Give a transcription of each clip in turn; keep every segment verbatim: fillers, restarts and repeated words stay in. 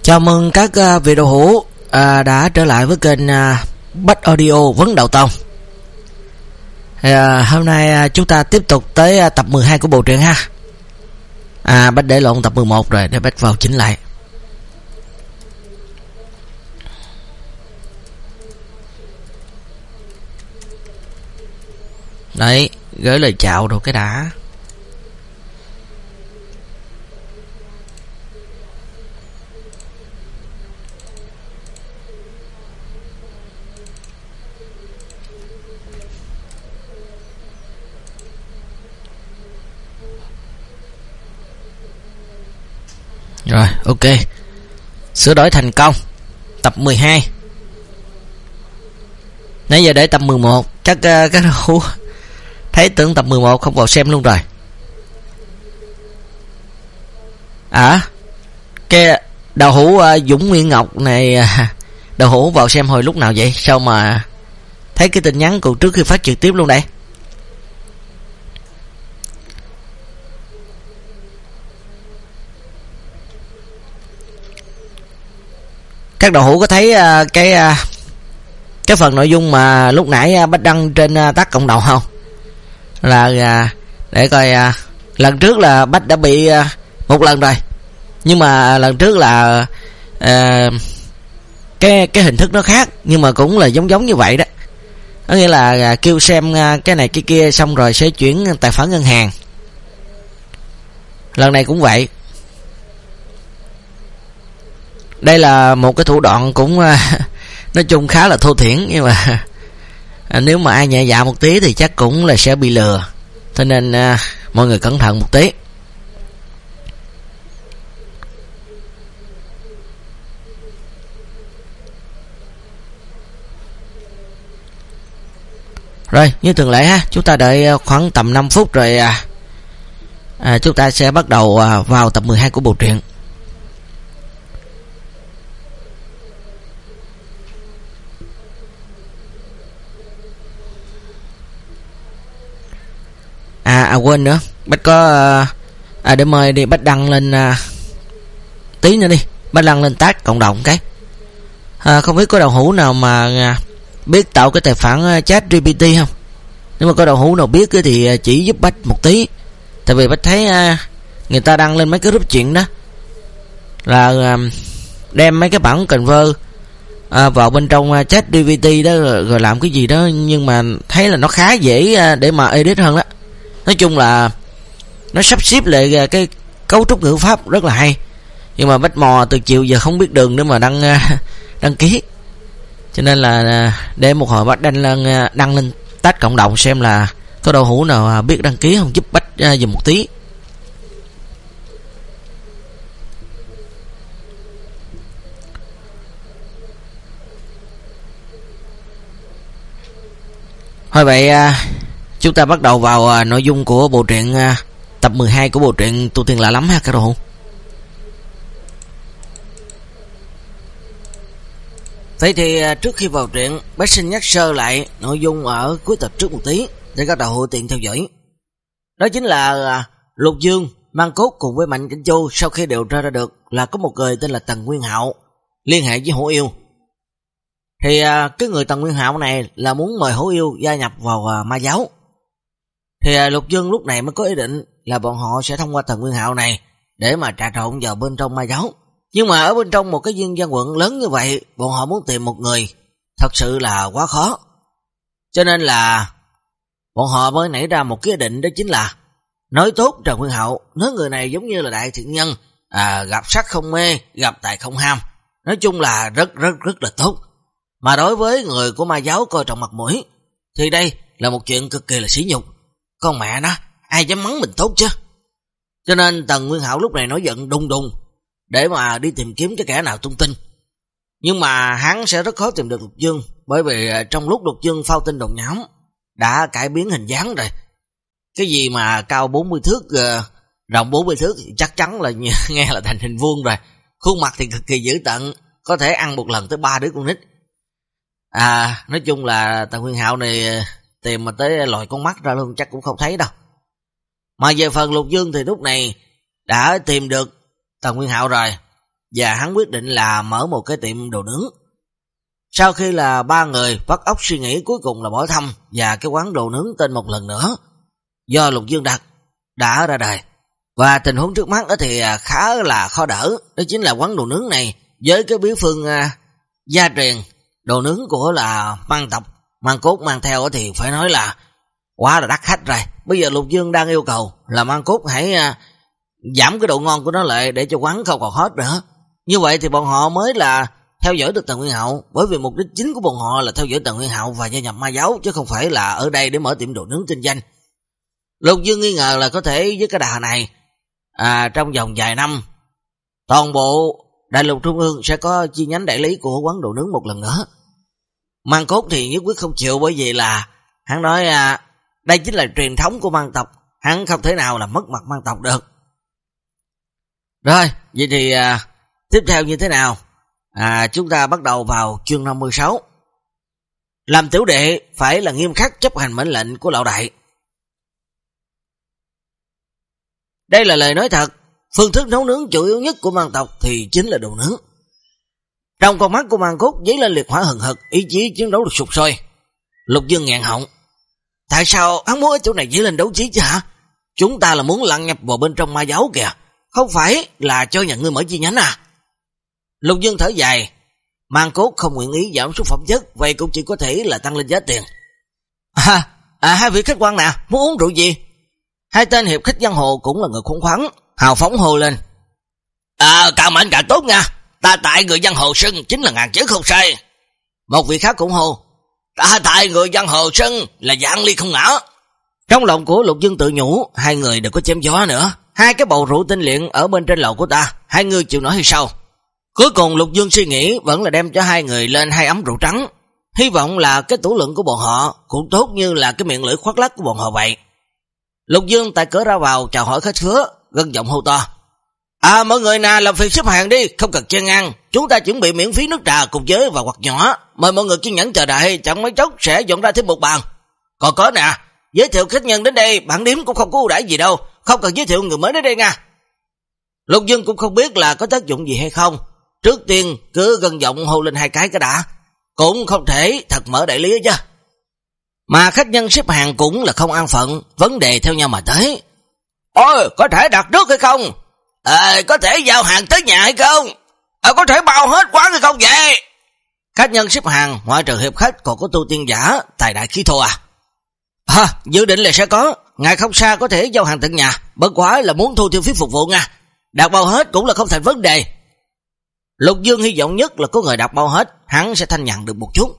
Chào mừng các uh, vị đạo hữu uh, đã trở lại với kênh uh, Bách Audio Vấn Đạo Tông. uh, Hôm nay uh, chúng ta tiếp tục tới uh, tập mười hai của bộ truyện ha. À, Bách để lộn tập mười một rồi, để Bách vào chỉnh lại. Đấy, gửi lời chào đồ cái đã. Rồi, ok. Sửa đổi thành công. Tập mười hai. Nãy giờ để tập mười một. Chắc uh, các đâu thấy tưởng tập mười một không vào xem luôn rồi. À, cái đầu hữu uh, Dũng Nguyên Ngọc này uh, đầu hữu vào xem hồi lúc nào vậy? Sao mà thấy cái tin nhắn còn trước khi phát trực tiếp luôn đây? Các đầu hữu có thấy uh, cái uh, cái phần nội dung mà lúc nãy uh, Bách đăng trên uh, tác cộng đồng không? Là uh, để coi uh, lần trước là Bách đã bị uh, một lần rồi, nhưng mà lần trước là uh, cái cái hình thức nó khác, nhưng mà cũng là giống giống như vậy đó. Có nghĩa là uh, kêu xem uh, cái này cái kia xong rồi sẽ chuyển tài khoản ngân hàng. Lần này cũng vậy. Đây là một cái thủ đoạn cũng uh, nói chung khá là thô thiển, nhưng mà uh, nếu mà ai nhẹ dạ một tí thì chắc cũng là sẽ bị lừa. Cho nên uh, mọi người cẩn thận một tí. Rồi, như thường lệ ha, chúng ta đợi khoảng tầm năm phút rồi uh, uh, chúng ta sẽ bắt đầu uh, vào tập mười hai của bộ truyện. À, à quên nữa, Bách có à, để mời đi, Bách đăng lên à, tí nữa đi, Bách đăng lên tag cộng đồng cái. À, không biết có đầu hữu nào mà à, biết tạo cái tài khoản à, chat giê pê tê không? Nếu mà có đầu hữu nào biết thì à, chỉ giúp Bách một tí. Tại vì Bách thấy à, người ta đăng lên mấy cái group chuyện đó là à, đem mấy cái bản convert à, vào bên trong à, chat giê pê tê đó rồi, rồi làm cái gì đó, nhưng mà thấy là nó khá dễ à, để mà edit hơn đó. Nói chung là nó sắp xếp lại cái cấu trúc ngữ pháp rất là hay, nhưng mà Bách mò từ chiều giờ không biết đường để mà đăng đăng ký, cho nên là để một hồi Bách đăng lên đăng lên tag cộng đồng xem là có đầu hữu nào biết đăng ký không, giúp Bách dùm một tí. Thôi vậy chúng ta bắt đầu vào uh, nội dung của bộ truyện uh, tập mười hai của bộ truyện Tu Tiên Lạ Lắm ha các đồ. Vậy thì uh, trước khi vào truyện, Bách xin nhắc sơ lại nội dung ở cuối tập trước một tí để các đầu hữu tiện theo dõi. Đó chính là uh, Lục Dương mang cốt cùng với Mạnh Cảnh Châu sau khi điều tra ra được là có một người tên là Tần Nguyên Hạo liên hệ với Hổ Yêu. Thì uh, cái người Tần Nguyên Hạo này là muốn mời Hổ Yêu gia nhập vào uh, ma giáo. Thì à, Lục Dương lúc này mới có ý định là bọn họ sẽ thông qua Tần Nguyên Hạo này để mà trà trộn vào bên trong ma giáo. Nhưng mà ở bên trong một cái viên gian quận lớn như vậy, bọn họ muốn tìm một người thật sự là quá khó. Cho nên là bọn họ mới nảy ra một cái ý định, đó chính là nói tốt Tần Nguyên Hạo, nói người này giống như là đại thiện nhân, à, gặp sắc không mê, gặp tài không ham. Nói chung là rất rất rất là tốt. Mà đối với người của ma giáo coi trọng mặt mũi thì đây là một chuyện cực kỳ là sỉ nhục. Con mẹ nó, ai dám mắng mình tốt chứ. Cho nên Tần Nguyên Hạo lúc này nổi giận đùng đùng để mà đi tìm kiếm cái kẻ nào tung tin. Nhưng mà hắn sẽ rất khó tìm được Lục Dương, bởi vì trong lúc Lục Dương phao tin đồn nhảm đã cải biến hình dáng rồi. Cái gì mà cao bốn mươi thước, rộng bốn mươi thước chắc chắn là nghe là thành hình vuông rồi. Khuôn mặt thì cực kỳ dữ tợn, có thể ăn một lần tới ba đứa con nít. À, nói chung là Tần Nguyên Hạo này tìm mà tới lòi con mắt ra luôn chắc cũng không thấy đâu. Mà về phần Lục Dương thì lúc này đã tìm được Tần Nguyên Hạo rồi. và hắn quyết định là mở một cái tiệm đồ nướng. Sau khi là ba người bắt óc suy nghĩ, cuối cùng là bỏ thăm và cái quán đồ nướng tên một lần nữa do Lục Dương đặt đã ra đời. Và tình huống trước mắt thì khá là khó đỡ, đó chính là quán đồ nướng này với cái bí phương uh, gia truyền đồ nướng của là Mang tộc Mang Cốt mang theo thì phải nói là quá là đắt khách rồi. Bây giờ Lục Dương đang yêu cầu là Mang Cốt hãy uh, giảm cái độ ngon của nó lại để cho quán không còn hết nữa. Như vậy thì bọn họ mới là theo dõi được Tần Nguyên Hạo, bởi vì mục đích chính của bọn họ là theo dõi Tần Nguyên Hạo và gia nhập ma giáo, chứ không phải là ở đây để mở tiệm đồ nướng kinh doanh. Lục Dương nghi ngờ là có thể với cái đà này à, trong vòng vài năm toàn bộ đại lục trung ương sẽ có chi nhánh đại lý của quán đồ nướng một lần nữa. Mang Cốt thì nhất quyết không chịu, bởi vì là hắn nói à, đây chính là truyền thống của Mang tộc, hắn không thể nào là mất mặt Mang tộc được. Rồi, vậy thì à, tiếp theo như thế nào? À, chúng ta bắt đầu vào chương năm mươi sáu. Làm tiểu đệ phải là nghiêm khắc chấp hành mệnh lệnh của lão đại. Đây là lời nói thật, phương thức nấu nướng chủ yếu nhất của Mang tộc thì chính là đồ nướng. Trong con mắt của Mang Cốt dấy lên liệt hỏa hừng hực, ý chí chiến đấu được sục sôi. Lục Dương nghẹn họng. Tại sao hắn muốn ở chỗ này dấy lên đấu trí chứ hả? Chúng ta là muốn lặn nhập vào bên trong ma giáo kìa, không phải là cho nhận người mở chi nhánh à? Lục Dương thở dài. Mang Cốt không nguyện ý giảm số phẩm chất, vậy cũng chỉ có thể là tăng lên giá tiền. À, à hai vị khách quan nè, muốn uống rượu gì? Hai tên hiệp khách giang hồ cũng là người khủng khoắn, hào phóng hô lên. À, càng mạnh càng tốt nha, ta tại người giang hồ xưng chính là ngàn chữ không sai. Một vị khác cũng hô. Ta tại người giang hồ xưng là vạn ly không ngã. Trong lòng của Lục Dương tự nhủ, hai người đừng có chém gió nữa. Hai cái bầu rượu tinh luyện ở bên trên lầu của ta, hai người chịu nổi hay sao? Cuối cùng Lục Dương suy nghĩ vẫn là đem cho hai người lên hai ấm rượu trắng. Hy vọng là cái tủ lượng của bọn họ cũng tốt như là cái miệng lưỡi khoác lác của bọn họ vậy. Lục Dương tại cửa ra vào chào hỏi khách khứa, gân giọng hô to. À, mọi người nè, làm phiền xếp hàng đi, không cần chen ăn. Chúng ta chuẩn bị miễn phí nước trà cùng với và quạt nhỏ. Mời mọi người kiên nhẫn chờ đợi, chẳng mấy chốc sẽ dọn ra thêm một bàn. Còn có nè, giới thiệu khách nhân đến đây, bản điếm cũng không có ưu đãi gì đâu, không cần giới thiệu người mới đến đây nha. Lục Dương cũng không biết là có tác dụng gì hay không. Trước tiên cứ gân giọng hô lên hai cái cái đã, cũng không thể thật mở đại lý chứ. Mà khách nhân xếp hàng cũng là không an phận, vấn đề theo nhau mà tới. Ôi, có thể đặt trước hay không? À, có thể giao hàng tới nhà hay không? À, có thể bao hết quán hay không vậy? Khách nhân xếp hàng, ngoại trừ hiệp khách còn có tu tiên giả, tài đại khí thô à? À, dự định là sẽ có, ngài không xa có thể giao hàng tận nhà, bất quá là muốn thu tiêu phí phục vụ nha. Đặt bao hết cũng là không thành vấn đề. Lục Dương hy vọng nhất là có người đặt bao hết, hắn sẽ thanh nhận được một chút.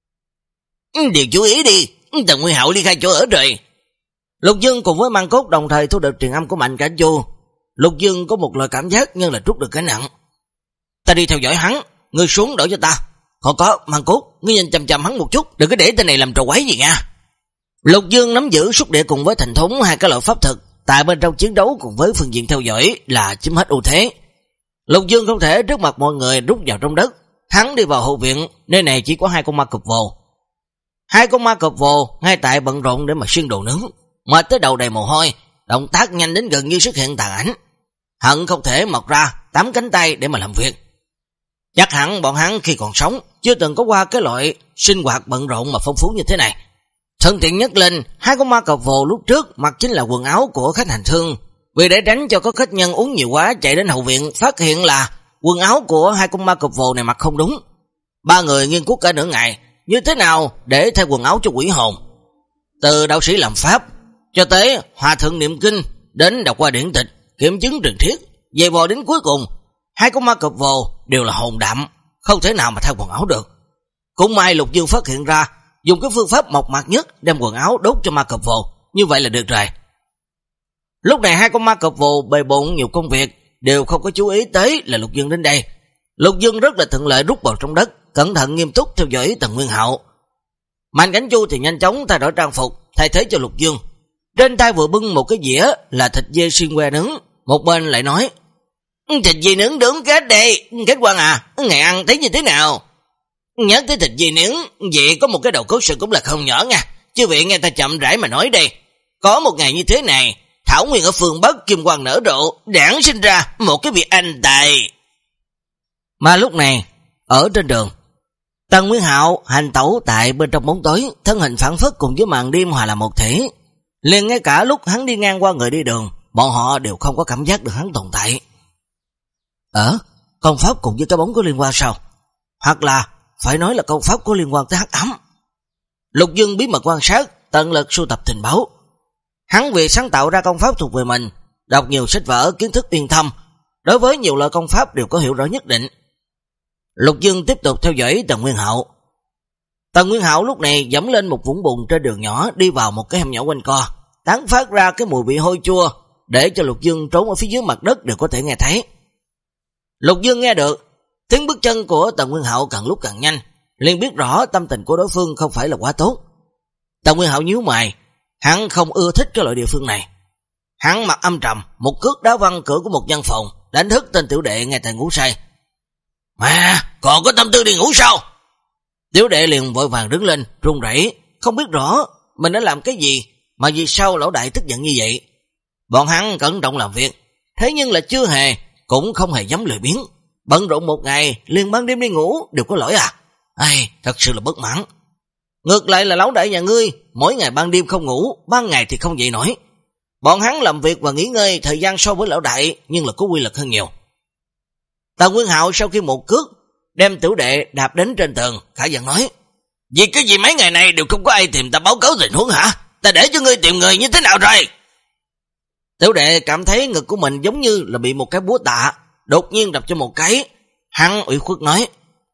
Điều chú ý đi, Tần Nguyên Hạo ly khai chỗ ở rồi. Lục Dương cùng với Mang Cốt đồng thời thu được truyền âm của Mạnh Cảnh Chu. Lục Dương có một lời cảm giác như là trút được cái nặng. Ta đi theo dõi hắn, ngươi xuống đỡ cho ta. Còn có, Mang Cốt, ngươi nhìn chằm chằm hắn một chút, đừng có để tên này làm trò quấy gì nha. Lục Dương nắm giữ xúc địa cùng với thành thống hai cái loại pháp thực, tại bên trong chiến đấu cùng với phương diện theo dõi là chiếm hết ưu thế. Lục Dương không thể trước mặt mọi người rút vào trong đất, hắn đi vào hậu viện, nơi này chỉ có hai con ma cọp vồ. Hai con ma cọp vồ ngay tại bận rộn để mà xiên đồ nướng, mệt tới đầu đầy mồ hôi, động tác nhanh đến gần như xuất hiện tàn ảnh. Hận không thể mọc ra tám cánh tay để mà làm việc. Chắc hẳn bọn hắn khi còn sống chưa từng có qua cái loại sinh hoạt bận rộn mà phong phú như thế này. Thân tiện nhất lên, hai con ma cọp vồ lúc trước mặc chính là quần áo của khách hành thương, vì để tránh cho có khách nhân uống nhiều quá chạy đến hậu viện phát hiện là quần áo của hai con ma cọp vồ này mặc không đúng. Ba người nghiên cứu cả nửa ngày như thế nào để thay quần áo cho quỷ hồn, từ đạo sĩ làm pháp cho tới hòa thượng niệm kinh, đến đọc qua điển tịch kiểm chứng truyền thuyết, về bò đến cuối cùng hai con ma cọp vồ đều là hồn đạm, không thể nào mà thay quần áo được. Cũng may Lục Dương phát hiện ra, dùng cái phương pháp mộc mạc nhất đem quần áo đốt cho ma cọp vồ, như vậy là được rồi. Lúc này hai con ma cọp vồ bề bộn nhiều công việc, đều không có chú ý tới là Lục Dương đến đây. Lục Dương rất là thuận lợi rút vào trong đất, cẩn thận nghiêm túc theo dõi Tần Nguyên Hạo. Mạnh Cảnh Chu thì nhanh chóng thay đổi trang phục, thay thế cho Lục Dương. Trên tay vừa bưng một cái dĩa là thịt dê xiên que nướng, một bên lại nói: thịt dê nướng nướng kết đây, kết quan à, ngày ăn thấy như thế nào? Nhớ tới thịt dê nướng, vậy có một cái đầu cốt sự cũng là không nhỏ nha. Chứ vị nghe ta chậm rãi mà nói đây. Có một ngày như thế này, Thảo Nguyên ở phương Bắc kim quang nở rộ, đảng sinh ra một cái vị anh tài. Mà lúc này, ở trên đường, Tần Nguyên Hạo hành tẩu tại bên trong bóng tối, thân hình phản phất cùng với màn đêm hòa là một thể. Liền ngay cả lúc hắn đi ngang qua người đi đường, bọn họ đều không có cảm giác được hắn tồn tại. Ờ, công pháp cùng với cái bóng có liên quan sao? Hoặc là phải nói là công pháp có liên quan tới hắc ám. Lục Dương bí mật quan sát, tận lực sưu tập tình báo. Hắn vì sáng tạo ra công pháp thuộc về mình, đọc nhiều sách vở, kiến thức uyên thâm, đối với nhiều loại công pháp đều có hiểu rõ nhất định. Lục Dương tiếp tục theo dõi Tần Nguyên Hạo. Tần Nguyên Hạo lúc này dẫm lên một vũng bùn trên đường nhỏ, đi vào một cái hẻm nhỏ quanh co, tán phát ra cái mùi vị hôi chua, để cho Lục Dương trốn ở phía dưới mặt đất đều có thể nghe thấy. Lục Dương nghe được tiếng bước chân của Tần Nguyên Hạo càng lúc càng nhanh, liền biết rõ tâm tình của đối phương không phải là quá tốt. Tần Nguyên Hạo nhíu mày, hắn không ưa thích cái loại địa phương này. Hắn mặt âm trầm, một cước đá văng cửa của một văn phòng, đánh thức tên tiểu đệ ngay tại ngủ say. Mà, còn có tâm tư đi ngủ sao? Tiểu đệ liền vội vàng đứng lên, run rẩy, không biết rõ mình đã làm cái gì mà vì sao lão đại tức giận như vậy. Bọn hắn cẩn trọng làm việc, thế nhưng là chưa hề, cũng không hề dám lười biếng. Bận rộn một ngày, liền ban đêm đi ngủ, đều có lỗi à? Ai, thật sự là bất mãn. Ngược lại là lão đại nhà ngươi, mỗi ngày ban đêm không ngủ, ban ngày thì không dậy nổi. Bọn hắn làm việc và nghỉ ngơi thời gian so với lão đại, nhưng là có quy lực hơn nhiều. Tần Nguyên Hạo sau khi một cước đem tiểu đệ đạp đến trên tường, khả giận nói: vì cái gì mấy ngày này đều không có ai tìm ta báo cáo tình huống hả? Ta để cho ngươi tìm người như thế nào rồi? Tiểu đệ cảm thấy ngực của mình giống như là bị một cái búa tạ đột nhiên đập cho một cái. Hắn ủy khuất nói: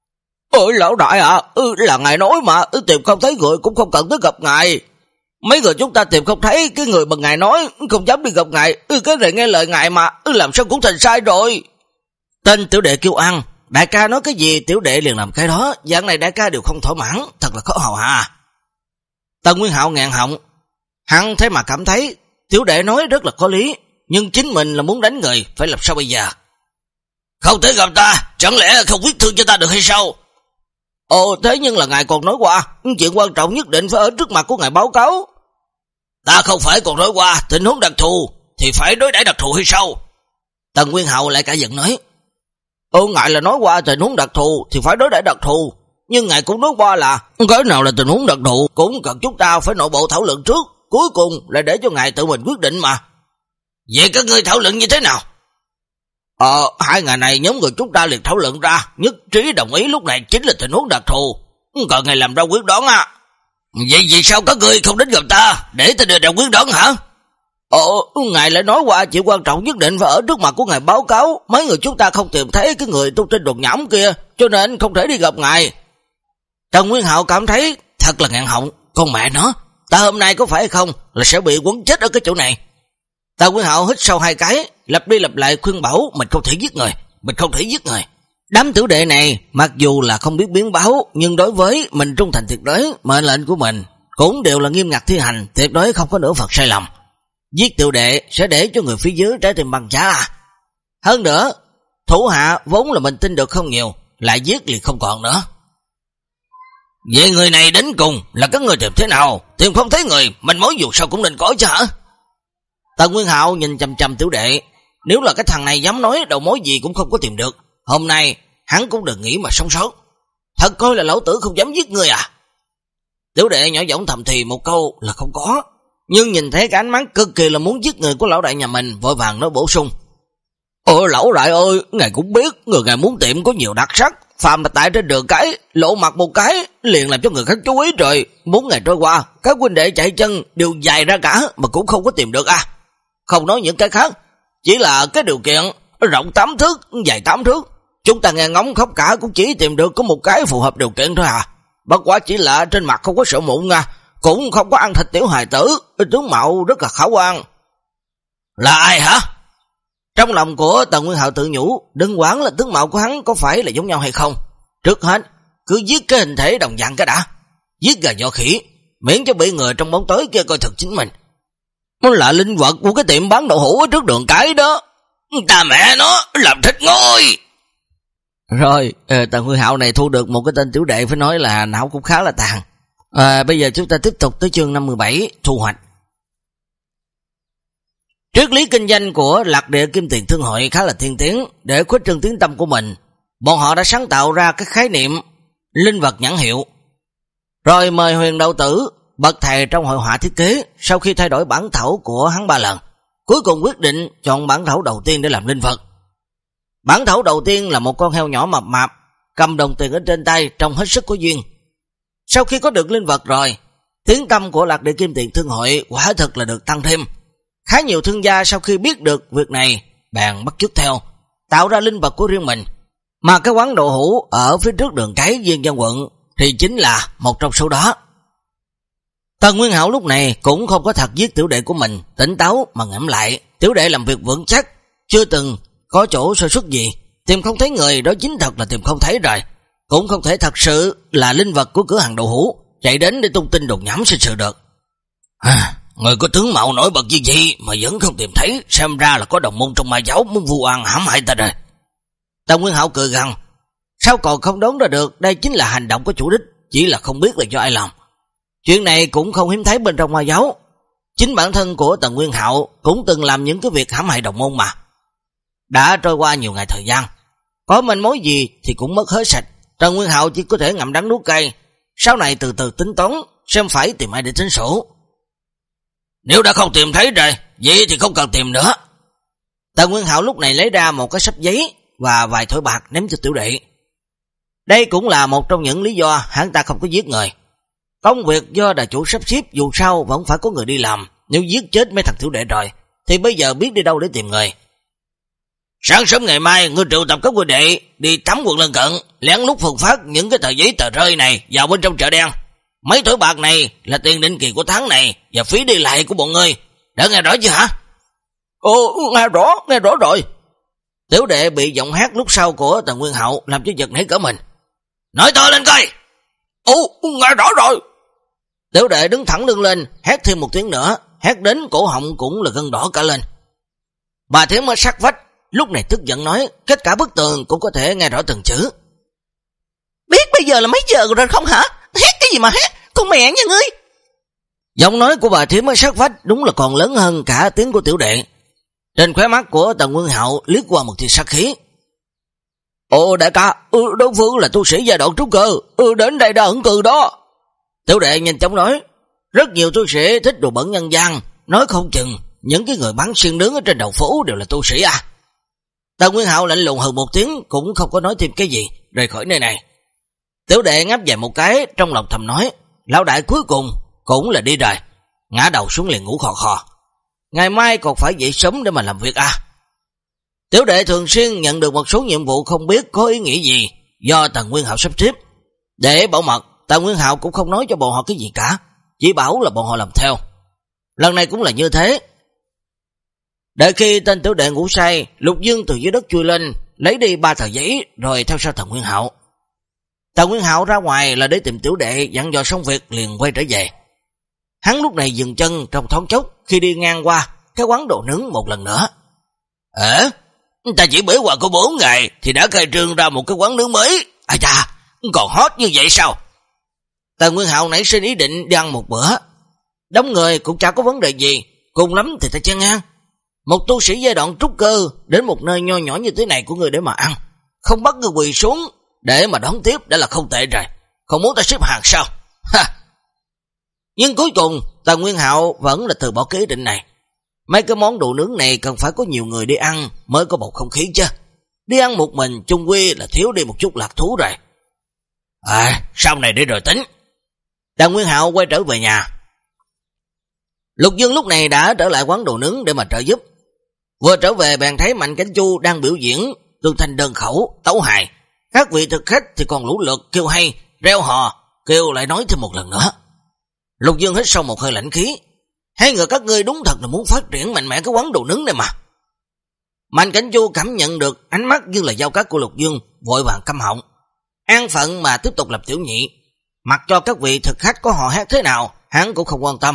ôi lão đại à, ừ, là ngài nói mà, ừ, tìm không thấy người cũng không cần tới gặp ngài. Mấy người chúng ta tìm không thấy cái người mà ngài nói, không dám đi gặp ngài, ừ, cái này nghe lời ngài mà, ừ, làm sao cũng thành sai rồi. Tên tiểu đệ kêu ăn, đại ca nói cái gì tiểu đệ liền làm cái đó, dạng này đại ca đều không thỏa mãn, thật là khó hầu hạ. Tần Nguyên Hạo ngạn họng, hắn thế mà cảm thấy tiểu đệ nói rất là có lý, nhưng chính mình là muốn đánh người, phải làm sao bây giờ? Không thể gặp ta, chẳng lẽ không viết thư cho ta được hay sao? Ồ, thế nhưng là ngài còn nói qua, chuyện quan trọng nhất định phải ở trước mặt của ngài báo cáo. Ta không phải còn nói qua, tình huống đặc thù thì phải đối đãi đặc thù hay sao? Tần Nguyên Hạo lại cả giận nói: Ồ, ngài là nói qua tình huống đặc thù thì phải đối đãi đặc thù, nhưng ngài cũng nói qua là cái nào là tình huống đặc thù cũng cần chúng ta phải nội bộ thảo luận trước, cuối cùng là để cho ngài tự mình quyết định mà. Vậy các ngươi thảo luận như thế nào? Ờ, hai ngày này nhóm người chúng ta liền thảo luận ra, nhất trí đồng ý lúc này chính là tình huống đặc thù, còn ngài làm ra quyết đoán à. Vậy vì sao các ngươi không đến gặp ta để ta đưa ra quyết đoán hả? Ờ, ngài lại nói qua chuyện quan trọng nhất định phải ở trước mặt của ngài báo cáo, mấy người chúng ta không tìm thấy cái người tu trên đồn nhảm kia, cho nên không thể đi gặp ngài. Tần Nguyên Hạo cảm thấy thật là ngạn họng, con mẹ nó, ta hôm nay có phải hay không là sẽ bị quấn chết ở cái chỗ này. Tần Nguyên Hạo hít sâu hai cái, lặp đi lặp lại khuyên bảo mình không thể giết người, mình không thể giết người. Đám tiểu đệ này mặc dù là không biết biến báo, nhưng đối với mình trung thành tuyệt đối, mệnh lệnh của mình cũng đều là nghiêm ngặt thi hành, tuyệt đối không có nửa phần sai lầm. Giết tiểu đệ sẽ để cho người phía dưới trái tim băng giá à. Hơn nữa, thủ hạ vốn là mình tin được không nhiều, lại giết liền không còn nữa. Vậy người này đến cùng là các người tìm thế nào? Tìm không thấy người, mình mối dù sao cũng nên có chứ hả? Tần Nguyên Hạo nhìn chằm chằm tiểu đệ, nếu là cái thằng này dám nói đầu mối gì cũng không có tìm được, hôm nay hắn cũng đừng nghĩ mà sống sót. Thật coi là lão tử không dám giết người à? Tiểu đệ nhỏ giọng thầm thì một câu là không có, nhưng nhìn thấy cái ánh mắt cực kỳ là muốn giết người của lão đại nhà mình, vội vàng nói bổ sung: Ôi lão đại ơi, ngài cũng biết người ngài muốn tiệm có nhiều đặc sắc, phàm là tại trên đường cái lộ mặt một cái liền làm cho người khác chú ý rồi. Bốn ngày trôi qua, các huynh đệ chạy chân đều dài ra cả mà cũng không có tìm được à. Không nói những cái khác, chỉ là cái điều kiện rộng tám thước, dài tám thước, chúng ta nghe ngóng khắp cả cũng chỉ tìm được có một cái phù hợp điều kiện thôi à. Bất quá chỉ là trên mặt không có sẹo mụn à, cũng không có ăn thịt tiểu hài tử, tướng mạo rất là khả quan. Là ai hả? Trong lòng của Tần Nguyên Hạo tự nhủ, đừng quản là tướng mạo của hắn có phải là giống nhau hay không, trước hết cứ giết cái hình thể đồng dạng cái đã, giết gà dọ khỉ, miễn cho bị người trong bóng tối kia coi thật chính mình. Nó là linh vật của cái tiệm bán đậu hũ ở trước đường cái đó, ta mẹ nó làm thịt ngôi. Rồi, Tần Nguyên Hạo này thu được một cái tên tiểu đệ phải nói là não cũng khá là tàn. À, bây giờ chúng ta tiếp tục tới chương năm mươi bảy, thu hoạch. Triết lý kinh doanh của Lạc Địa Kim Tiền Thương Hội khá là thiên tiến, để khuếch trương tiếng tâm của mình. bọn họ đã sáng tạo ra cái khái niệm linh vật nhãn hiệu. Rồi mời Huyền Đậu Tử, bậc thầy trong hội họa thiết kế, sau khi thay đổi bản thảo của hắn ba lần, cuối cùng quyết định chọn bản thảo đầu tiên để làm linh vật. Bản thảo đầu tiên là một con heo nhỏ mập mạp, cầm đồng tiền ở trên tay trông hết sức có duyên. Sau khi có được linh vật rồi, tiếng tăm của Lạc Địa Kim Tiền Thương Hội quả thực là được tăng thêm. Khá nhiều thương gia sau khi biết được việc này, bèn bắt chước theo, tạo ra linh vật của riêng mình. Mà cái quán đậu hũ ở phía trước đường cái Diên Giang quận thì chính là một trong số đó. Tần Nguyên Hạo lúc này cũng không có thật giết tiểu đệ của mình, tỉnh táo mà ngẫm lại, tiểu đệ làm việc vững chắc, chưa từng có chỗ sơ suất gì, tìm không thấy người đó chính thật là tìm không thấy rồi, cũng không thể thật sự là linh vật của cửa hàng đậu hũ chạy đến để tung tin đồn nhảm sinh sự được. À, người có tướng mạo nổi bật như vậy mà vẫn không tìm thấy, xem ra là có đồng môn trong ma giáo muốn vu oan hãm hại ta rồi. Tần Nguyên Hạo cười gằn, sao còn không đoán ra được đây chính là hành động có chủ đích, chỉ là không biết là do ai làm. Chuyện này cũng không hiếm thấy bên trong ma giáo. Chính bản thân của Tần Nguyên Hạo cũng từng làm những cái việc hãm hại đồng môn mà. Đã trôi qua nhiều ngày thời gian, có manh mối gì thì cũng mất hết sạch. Tần Nguyên Hạo chỉ có thể ngậm đắng nuốt cay, sau này từ từ tính toán, xem phải tìm ai để tính sổ. Nếu đã không tìm thấy rồi, vậy thì không cần tìm nữa. Tần Nguyên Hạo lúc này lấy ra một cái sắp giấy và vài thỏi bạc ném cho tiểu đệ. Đây cũng là một trong những lý do hắn ta không có giết người. Công việc do đại chủ sắp xếp, dù sao vẫn phải có người đi làm. Nếu giết chết mấy thằng tiểu đệ rồi thì bây giờ biết đi đâu để tìm người. Sáng sớm ngày mai ngươi triệu tập các huynh đệ đi tắm quận lân cận, lén lút phân phát những cái tờ giấy tờ rơi này vào bên trong chợ đen. Mấy thỏi bạc này là tiền định kỳ của tháng này và phí đi lại của bọn ngươi. Đã nghe rõ chưa hả? Ồ, nghe rõ, nghe rõ rồi. Tiểu đệ bị giọng hát lúc sau của Tần Nguyên Hạo làm cho giật nảy cỡ mình. Nói to lên coi. Ồ, nghe rõ rồi. Tiểu đệ đứng thẳng lưng lên, hét thêm một tiếng nữa, hét đến cổ họng cũng là gân đỏ cả lên. Bà Thiếm ở sát vách lúc này tức giận nói, kết cả bức tường cũng có thể nghe rõ từng chữ. Biết bây giờ là mấy giờ rồi không hả? Hét cái gì mà hét, con mẹ nha ngươi. Giọng nói của bà Thiếm ở sát vách đúng là còn lớn hơn cả tiếng của tiểu đệ. Trên khóe mắt của Tần Nguyên Hạo liếc qua một tia sát khí. Ồ đại ca, ừ, đối phương là tu sĩ giai đoạn trúc cơ, ừ, đến đây đã ẩn cư đó. Tiểu đệ nhanh chóng nói, rất nhiều tu sĩ thích đồ bẩn nhân gian, nói không chừng những cái người bán xiên nướng ở trên đầu phố đều là tu sĩ à. Tần Nguyên Hạo lạnh lùng hừ một tiếng, cũng không có nói thêm cái gì, rời khỏi nơi này. Tiểu đệ ngáp dài một cái, trong lòng thầm nói, lão đại cuối cùng cũng là đi rồi, ngã đầu xuống liền ngủ khò khò. Ngày mai còn phải dậy sớm để mà làm việc à. Tiểu đệ thường xuyên nhận được một số nhiệm vụ không biết có ý nghĩa gì do Tần Nguyên Hạo sắp xếp. Để bảo mật, Tần Nguyên Hạo cũng không nói cho bọn họ cái gì cả, chỉ bảo là bọn họ làm theo. Lần này cũng là như thế. Đợi khi tên tiểu đệ ngủ say, Lục Dương từ dưới đất chui lên, lấy đi ba tờ giấy rồi theo sau Tần Nguyên Hạo. Tần Nguyên Hạo ra ngoài là để tìm tiểu đệ, dặn dò xong việc liền quay trở về. Hắn lúc này dừng chân trong thoáng chốc khi đi ngang qua cái quán đồ nướng một lần nữa. Ờ, ta chỉ bể qua có bốn ngày thì đã khai trương ra một cái quán nướng mới. À chà, còn hot như vậy sao? Tần Nguyên Hạo nảy sinh ý định đi ăn một bữa. Đống người cũng chả có vấn đề gì, cùng lắm thì ta chen ngang. Một tu sĩ giai đoạn trúc cơ đến một nơi nho nhỏ như thế này của người để mà ăn, không bắt người quỳ xuống để mà đón tiếp đã là không tệ rồi. Không muốn ta xếp hàng sao? Ha! Nhưng cuối cùng Tần Nguyên Hạo vẫn là từ bỏ cái ý định này. Mấy cái món đồ nướng này cần phải có nhiều người đi ăn mới có bầu không khí chứ. Đi ăn một mình chung quy là thiếu đi một chút lạc thú rồi. À, sau này để rồi tính. Tần Nguyên Hạo quay trở về nhà. Lục Dương lúc này đã trở lại quán đồ nướng để mà trợ giúp. Vừa trở về bèn thấy Mạnh Cảnh Chu đang biểu diễn tương thanh đơn khẩu, tấu hài. Các vị thực khách thì còn lũ lượt kêu hay, reo hò, kêu lại nói thêm một lần nữa. Lục Dương hít sâu một hơi lạnh khí. Hai người các ngươi đúng thật là muốn phát triển mạnh mẽ cái quán đồ nướng này mà. Mạnh Cảnh Chu cảm nhận được ánh mắt như là dao cắt của Lục Dương, vội vàng câm họng. An phận mà tiếp tục làm tiểu nhị, mặc cho các vị thực khách có họ hát thế nào, hắn cũng không quan tâm.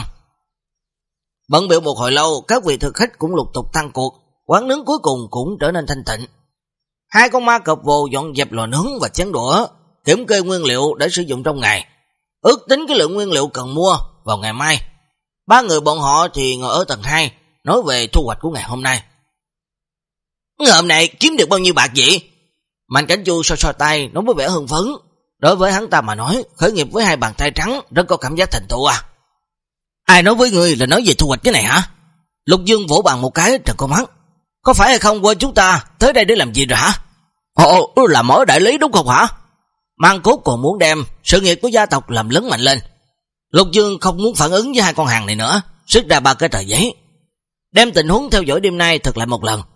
Bận biểu một hồi lâu, các vị thực khách cũng lục tục tăng cuộc, quán nướng cuối cùng cũng trở nên thanh tịnh. Hai con ma cọp vồ dọn dẹp lò nướng và chén đũa, kiểm kê nguyên liệu để sử dụng trong ngày, ước tính cái lượng nguyên liệu cần mua vào ngày mai. Ba người bọn họ thì ngồi ở tầng hai, nói về thu hoạch của ngày hôm nay. Hôm nay kiếm được bao nhiêu bạc vậy? Mạnh Cảnh Chu so so tay, nói với vẻ hưng phấn. Đối với hắn ta mà nói, khởi nghiệp với hai bàn tay trắng rất có cảm giác thành tựu à. Ai nói với ngươi là nói về thu hoạch cái này hả? Lục Dương vỗ bàn một cái trợn con mắt. Có phải hay không quên chúng ta tới đây để làm gì rồi hả? Ồ, là mở đại lý đúng không hả? Mang Cốt còn muốn đem sự nghiệp của gia tộc làm lớn mạnh lên. Lục Dương không muốn phản ứng với hai con hàng này nữa, xuất ra ba cái tờ giấy. Đem tình huống theo dõi đêm nay thật lại một lần.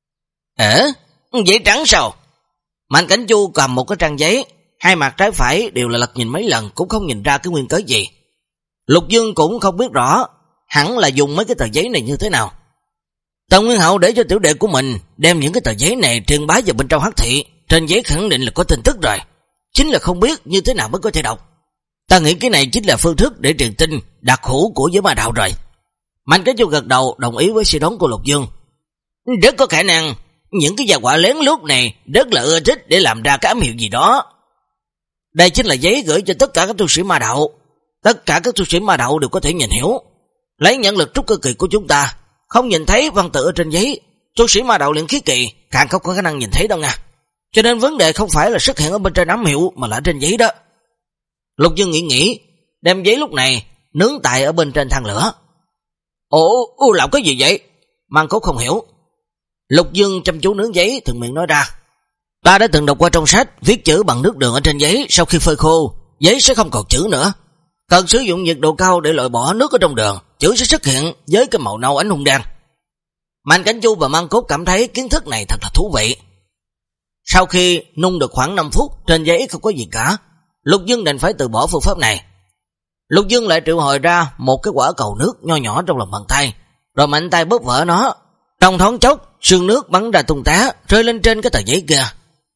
Ế, giấy trắng sao? Mạnh Cảnh Chu cầm một cái trang giấy, hai mặt trái phải đều là lật nhìn mấy lần cũng không nhìn ra cái nguyên cớ gì. Lục Dương cũng không biết rõ hẳn là dùng mấy cái tờ giấy này như thế nào. Tần Nguyên Hậu để cho tiểu đệ của mình đem những cái tờ giấy này truyền bá vào bên trong Hắc thị, trên giấy khẳng định là có tin tức rồi, chính là không biết như thế nào mới có thể đọc. Ta nghĩ cái này chính là phương thức để truyền tin đặc hữu của giới ma đạo rồi. Mạnh Cảnh Chu gật đầu đồng ý với suy đoán của Lục Dương. Rất có khả năng những cái gia quả lén lút này rất là ưa thích để làm ra cái ám hiệu gì đó. Đây chính là giấy gửi cho tất cả các tu sĩ ma đạo. Tất cả các tu sĩ ma đạo đều có thể nhìn hiểu. Lấy nhận lực trúc cơ kỳ của chúng ta, không nhìn thấy văn tự ở trên giấy, tu sĩ ma đạo luyện khí kỳ càng không có khả năng nhìn thấy đâu nha. Cho nên vấn đề không phải là xuất hiện ở bên trên ám hiệu mà là ở trên giấy đó. Lục Dương nghĩ nghĩ, đem giấy lúc này nướng tại ở bên trên than lửa. Ủa, ủa làm cái gì vậy? Mang Cốt không hiểu. Lục Dương chăm chú nướng giấy thường miệng nói ra. Ta đã từng đọc qua trong sách, viết chữ bằng nước đường ở trên giấy, sau khi phơi khô, giấy sẽ không còn chữ nữa. Cần sử dụng nhiệt độ cao để loại bỏ nước ở trong đường, chữ sẽ xuất hiện với cái màu nâu ánh hung đen. Mạnh Cảnh Chu và Mang Cốt cảm thấy kiến thức này thật là thú vị. Sau khi nung được khoảng năm phút, trên giấy không có gì cả, Lục Dương định phải từ bỏ phương pháp này. Lục Dương lại triệu hồi ra một cái quả cầu nước nho nhỏ trong lòng bàn tay, rồi mạnh tay bóp vỡ nó. Trong thoáng chốc, sương nước bắn ra tung té, rơi lên trên cái tờ giấy kia.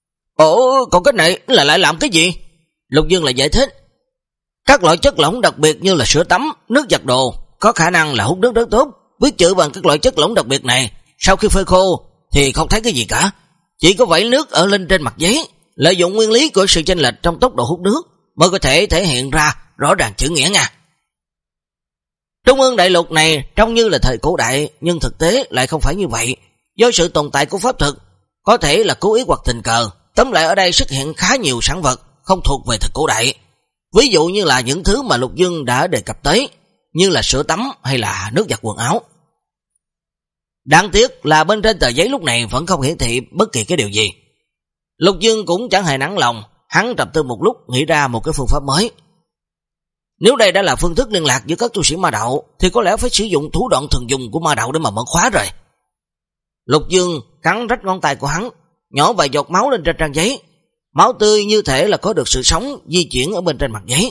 Ủa, còn cái này là lại làm cái gì? Lục Dương lại giải thích. Các loại chất lỏng đặc biệt như là sữa tắm, nước giặt đồ, có khả năng là hút nước rất tốt. Viết chữ bằng các loại chất lỏng đặc biệt này, sau khi phơi khô thì không thấy cái gì cả, chỉ có vẩy nước ở lên trên mặt giấy. Lợi dụng nguyên lý của sự chênh lệch trong tốc độ hút nước mới có thể thể hiện ra rõ ràng chữ nghĩa nha. Trung ương đại lục này trông như là thời cổ đại, nhưng thực tế lại không phải như vậy. Do sự tồn tại của pháp thực, có thể là cố ý hoặc tình cờ, tóm lại ở đây xuất hiện khá nhiều sản vật không thuộc về thời cổ đại. Ví dụ như là những thứ mà Lục Dương đã đề cập tới, như là sữa tắm hay là nước giặt quần áo. Đáng tiếc là bên trên tờ giấy lúc này vẫn không hiển thị bất kỳ cái điều gì. Lục Dương cũng chẳng hề nản lòng, hắn trầm tư một lúc nghĩ ra một cái phương pháp mới. Nếu đây đã là phương thức liên lạc giữa các tu sĩ ma đạo, thì có lẽ phải sử dụng thủ đoạn thường dùng của ma đạo để mà mở khóa rồi. Lục Dương cắn rách ngón tay của hắn, nhỏ vài giọt máu lên trên trang giấy. Máu tươi như thể là có được sự sống di chuyển ở bên trên mặt giấy.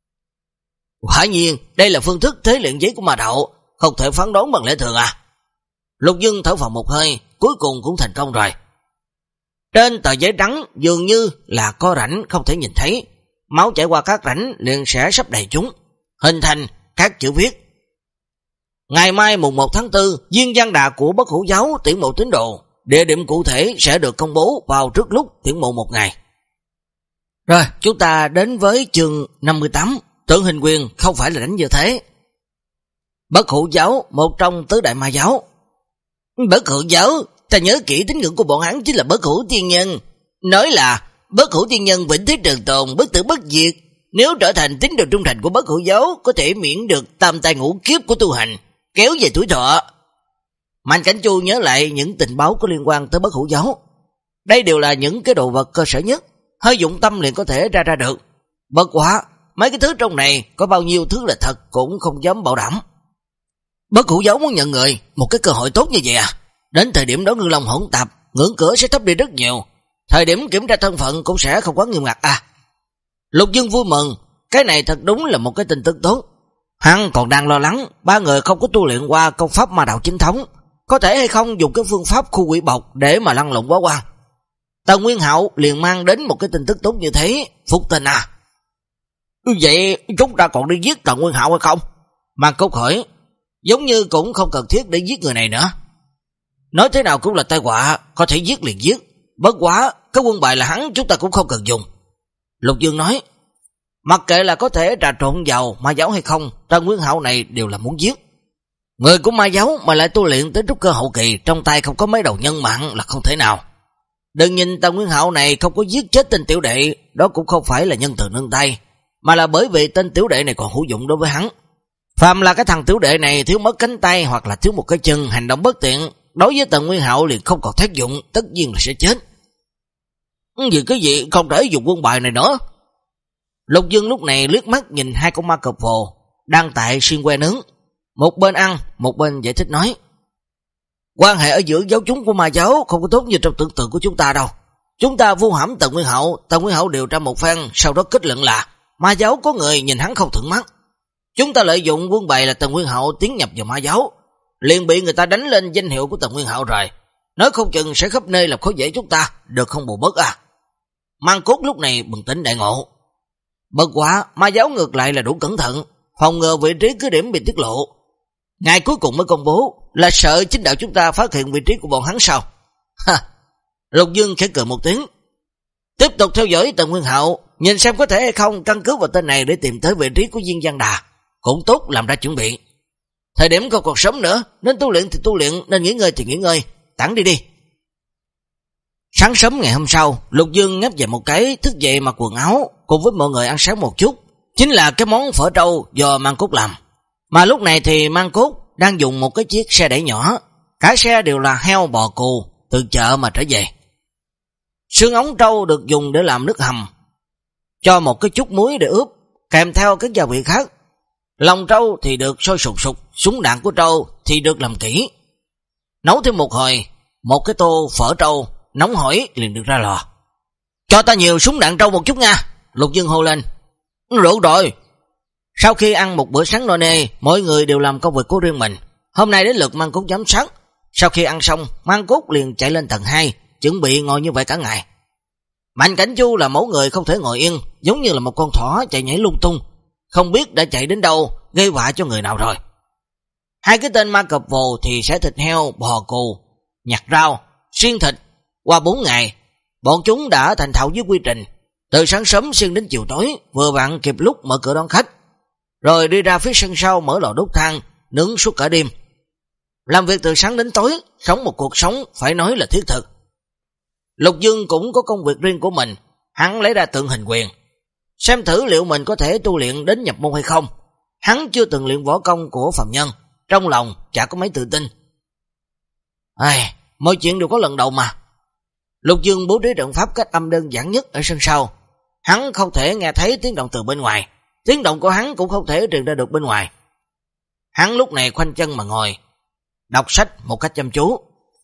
Quả nhiên, đây là phương thức thế luyện giấy của ma đạo, không thể phán đoán bằng lẽ thường à. Lục Dương thở phào một hơi, cuối cùng cũng thành công rồi. Trên tờ giấy trắng dường như là có rãnh không thể nhìn thấy, máu chảy qua các rãnh liền sẽ sắp đầy chúng, hình thành các chữ viết. Ngày mai mùng một tháng tư, viên văn đà của Bất Hủ giáo tuyển mộ tín đồ, địa điểm cụ thể sẽ được công bố vào trước lúc tuyển mộ một ngày. Rồi, chúng ta đến với chương năm mươi tám, tượng hình quyền không phải là đánh như thế. Bất Hủ giáo, một trong tứ đại ma giáo. Bất Hủ giáo, ta nhớ kỹ tín ngưỡng của bọn hắn chính là Bất Hủ tiên nhân. Nói là Bất Hủ tiên nhân vĩnh thế trường tồn, bất tử bất diệt. Nếu trở thành tín đồ trung thành của Bất Hủ giáo, có thể miễn được tam tai ngũ kiếp của tu hành, kéo về tuổi thọ. Mạnh Cảnh Chu nhớ lại những tình báo có liên quan tới Bất Hủ giáo. Đây đều là những cái đồ vật cơ sở nhất, hơi dụng tâm liền có thể ra ra được. Bất quá, mấy cái thứ trong này có bao nhiêu thứ là thật cũng không dám bảo đảm. Bất Hủ giáo muốn nhận người, một cái cơ hội tốt như vậy à? Đến thời điểm đó Ngư Long hỗn tạp, ngưỡng cửa sẽ thấp đi rất nhiều. Thời điểm kiểm tra thân phận cũng sẽ không quá nghiêm ngặt à. Lục Dương vui mừng, cái này thật đúng là một cái tin tức tốt. Hắn còn đang lo lắng, ba người không có tu luyện qua công pháp ma đạo chính thống, có thể hay không dùng cái phương pháp khu quỷ bọc để mà lăn lộn quá quan. Tần Nguyên Hạo liền mang đến một cái tin tức tốt như thế, phục tình à. Vậy chúng ta còn đi giết Tần Nguyên Hạo hay không? Mang Cốt hỏi, giống như cũng không cần thiết để giết người này nữa. Nói thế nào cũng là tai họa, có thể giết liền giết. Bất quá, cái quân bài là hắn chúng ta cũng không cần dùng. Lục Dương nói, mặc kệ là có thể trà trộn vào ma giáo hay không, Tần Nguyên Hạo này đều là muốn giết. Người của ma giáo mà lại tu luyện tới trúc cơ hậu kỳ, trong tay không có mấy đầu nhân mạng là không thể nào. Đừng nhìn Tần Nguyên Hạo này không có giết chết tên tiểu đệ, đó cũng không phải là nhân từ nương tay, mà là bởi vì tên tiểu đệ này còn hữu dụng đối với hắn. Phàm là cái thằng tiểu đệ này thiếu mất cánh tay hoặc là thiếu một cái chân, hành động bất tiện, đối với Tần Nguyên Hạo liền không còn tác dụng, tất nhiên là sẽ chết. Vì cái gì không thể dùng quân bài này nữa? Lục Dương lúc này liếc mắt nhìn hai con ma cọp vồ đang tại xiên que nướng, một bên ăn, một bên giải thích nói: quan hệ ở giữa giáo chúng của ma giáo không có tốt như trong tưởng tượng của chúng ta đâu. Chúng ta vu hãm Tần Nguyên Hạo, Tần Nguyên Hạo điều tra một phen, sau đó kết luận là ma giáo có người nhìn hắn không thuận mắt. Chúng ta lợi dụng quân bày là Tần Nguyên Hạo tiến nhập vào ma giáo, liền bị người ta đánh lên danh hiệu của Tần Nguyên Hạo rồi. Nói không chừng sẽ khắp nơi làm khó dễ chúng ta, được không bù bất à? Mang Cốt lúc này bừng tỉnh đại ngộ. Bất quá, ma giáo ngược lại là đủ cẩn thận, phòng ngừa vị trí cứ điểm bị tiết lộ. Ngày cuối cùng mới công bố là sợ chính đạo chúng ta phát hiện vị trí của bọn hắn sao? Ha! Lục Dương khẽ cười một tiếng. Tiếp tục theo dõi Tần Nguyên Hạo, nhìn xem có thể hay không căn cứ vào tên này để tìm tới vị trí của Diên Giang Đà. Cũng tốt làm ra chuẩn bị. Thời điểm không còn sống nữa, nên tu luyện thì tu luyện, nên nghỉ ngơi thì nghỉ ngơi, tản đi đi. Sáng sớm ngày hôm sau, Lục Dương ngáp dậy một cái, thức dậy mặc quần áo, cùng với mọi người ăn sáng một chút. Chính là cái món phở trâu do Mang Cốt làm. Mà lúc này thì Mang Cốt đang dùng một cái chiếc xe đẩy nhỏ, cả xe đều là heo bò cù từ chợ mà trở về. Xương ống trâu được dùng để làm nước hầm, cho một cái chút muối để ướp, kèm theo các gia vị khác. Lòng trâu thì được sôi sục sục, súng đạn của trâu thì được làm kỹ. Nấu thêm một hồi, một cái tô phở trâu nóng hổi liền được ra lò. Cho ta nhiều súng đạn trâu một chút nha, Lục Dương hô lên. Được rồi. Sau khi ăn một bữa sáng no nê, mỗi người đều làm công việc của riêng mình. Hôm nay đến lượt Mang Cốt giám sát. Sau khi ăn xong, Mang Cốt liền chạy lên tầng hai, chuẩn bị ngồi như vậy cả ngày. Mạnh Cảnh Chu là mẫu người không thể ngồi yên, giống như là một con thỏ chạy nhảy lung tung, không biết đã chạy đến đâu, gây họa cho người nào rồi. Hai cái tên ma cọp vồ thì sẽ thịt heo, bò cù, nhặt rau, xiên thịt. Qua bốn ngày, bọn chúng đã thành thạo với quy trình, từ sáng sớm xiên đến chiều tối, vừa vặn kịp lúc mở cửa đón khách, rồi đi ra phía sân sau mở lò đốt than, nướng suốt cả đêm. Làm việc từ sáng đến tối, sống một cuộc sống phải nói là thiết thực. Lục Dương cũng có công việc riêng của mình, hắn lấy ra tượng hình quyền, xem thử liệu mình có thể tu luyện đến nhập môn hay không. Hắn chưa từng luyện võ công của phàm nhân, trong lòng chả có mấy tự tin. Ai, mọi chuyện đều có lần đầu mà. Lục Dương bố trí trận pháp cách âm đơn giản nhất ở sân sau. Hắn không thể nghe thấy tiếng động từ bên ngoài, tiếng động của hắn cũng không thể truyền ra được bên ngoài. Hắn lúc này khoanh chân mà ngồi, đọc sách một cách chăm chú.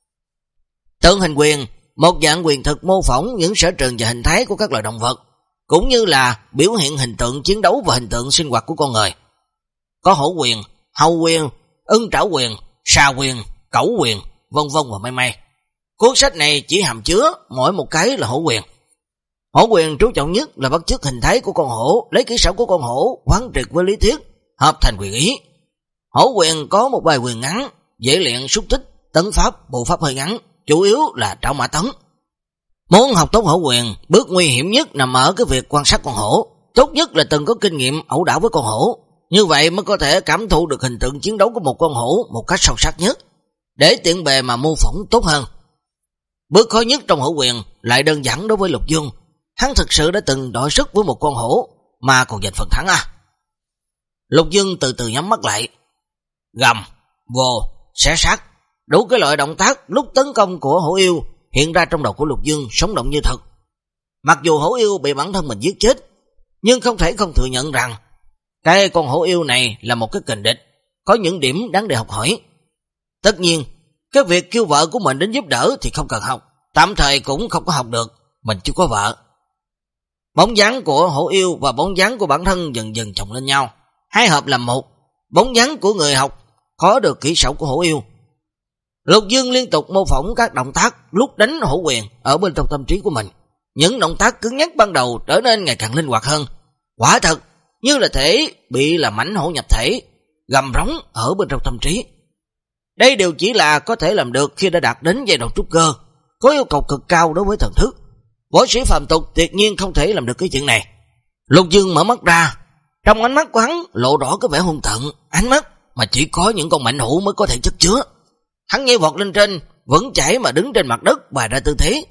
Tượng hình quyền, một dạng quyền thực mô phỏng những sở trường và hình thái của các loài động vật, cũng như là biểu hiện hình tượng chiến đấu và hình tượng sinh hoạt của con người. Có hổ quyền, hầu quyền, ưng trảo quyền, xà quyền, cẩu quyền, vân vân và mây mây. Cuốn sách này chỉ hàm chứa mỗi một cái là hổ quyền. Hổ quyền chú trọng nhất là bắt chước hình thái của con hổ, lấy kỹ xảo của con hổ quán triệt với lý thuyết, hợp thành quyền ý. Hổ quyền có một bài quyền ngắn, dễ luyện xúc tích, tấn pháp, bộ pháp hơi ngắn, chủ yếu là trảo mã tấn. Muốn học tốt hổ quyền, bước nguy hiểm nhất nằm ở cái việc quan sát con hổ. Tốt nhất là từng có kinh nghiệm ẩu đả với con hổ, như vậy mới có thể cảm thụ được hình tượng chiến đấu của một con hổ một cách sâu sắc nhất, để tiện bề mà mô phỏng tốt hơn. Bước khó nhất trong hổ quyền lại đơn giản đối với Lục Dương. Hắn thực sự đã từng đội sức với một con hổ mà còn giành phần thắng à. Lục Dương từ từ nhắm mắt lại, gầm, vồ, xé xác, đủ cái loại động tác lúc tấn công của hổ yêu hiện ra trong đầu của Lục Dương sống động như thật. Mặc dù hổ yêu bị bản thân mình giết chết, nhưng không thể không thừa nhận rằng cái con hổ yêu này là một cái kình địch, có những điểm đáng để học hỏi. Tất nhiên, cái việc kêu vợ của mình đến giúp đỡ thì không cần học, tạm thời cũng không có học được, mình chưa có vợ. Bóng dáng của hổ yêu và bóng dáng của bản thân dần dần chồng lên nhau, hai hợp làm một. Bóng dáng của người học có được kỹ xảo của hổ yêu. Lục Dương liên tục mô phỏng các động tác lúc đánh hổ quyền ở bên trong tâm trí của mình. Những động tác cứng nhắc ban đầu trở nên ngày càng linh hoạt hơn, quả thật như là thể bị làm mảnh hổ nhập thể, gầm rống ở bên trong tâm trí. Đây đều chỉ là có thể làm được khi đã đạt đến giai đoạn trúc cơ, có yêu cầu cực cao đối với thần thức. Võ sĩ phàm tục tuyệt nhiên không thể làm được cái chuyện này. Lục Dương mở mắt ra, trong ánh mắt của hắn lộ rõ cái vẻ hung tận, ánh mắt mà chỉ có những con mạnh hổ mới có thể chất chứa. Hắn nhảy vọt lên trên, vững chãi mà đứng trên mặt đất bày ra tư thế.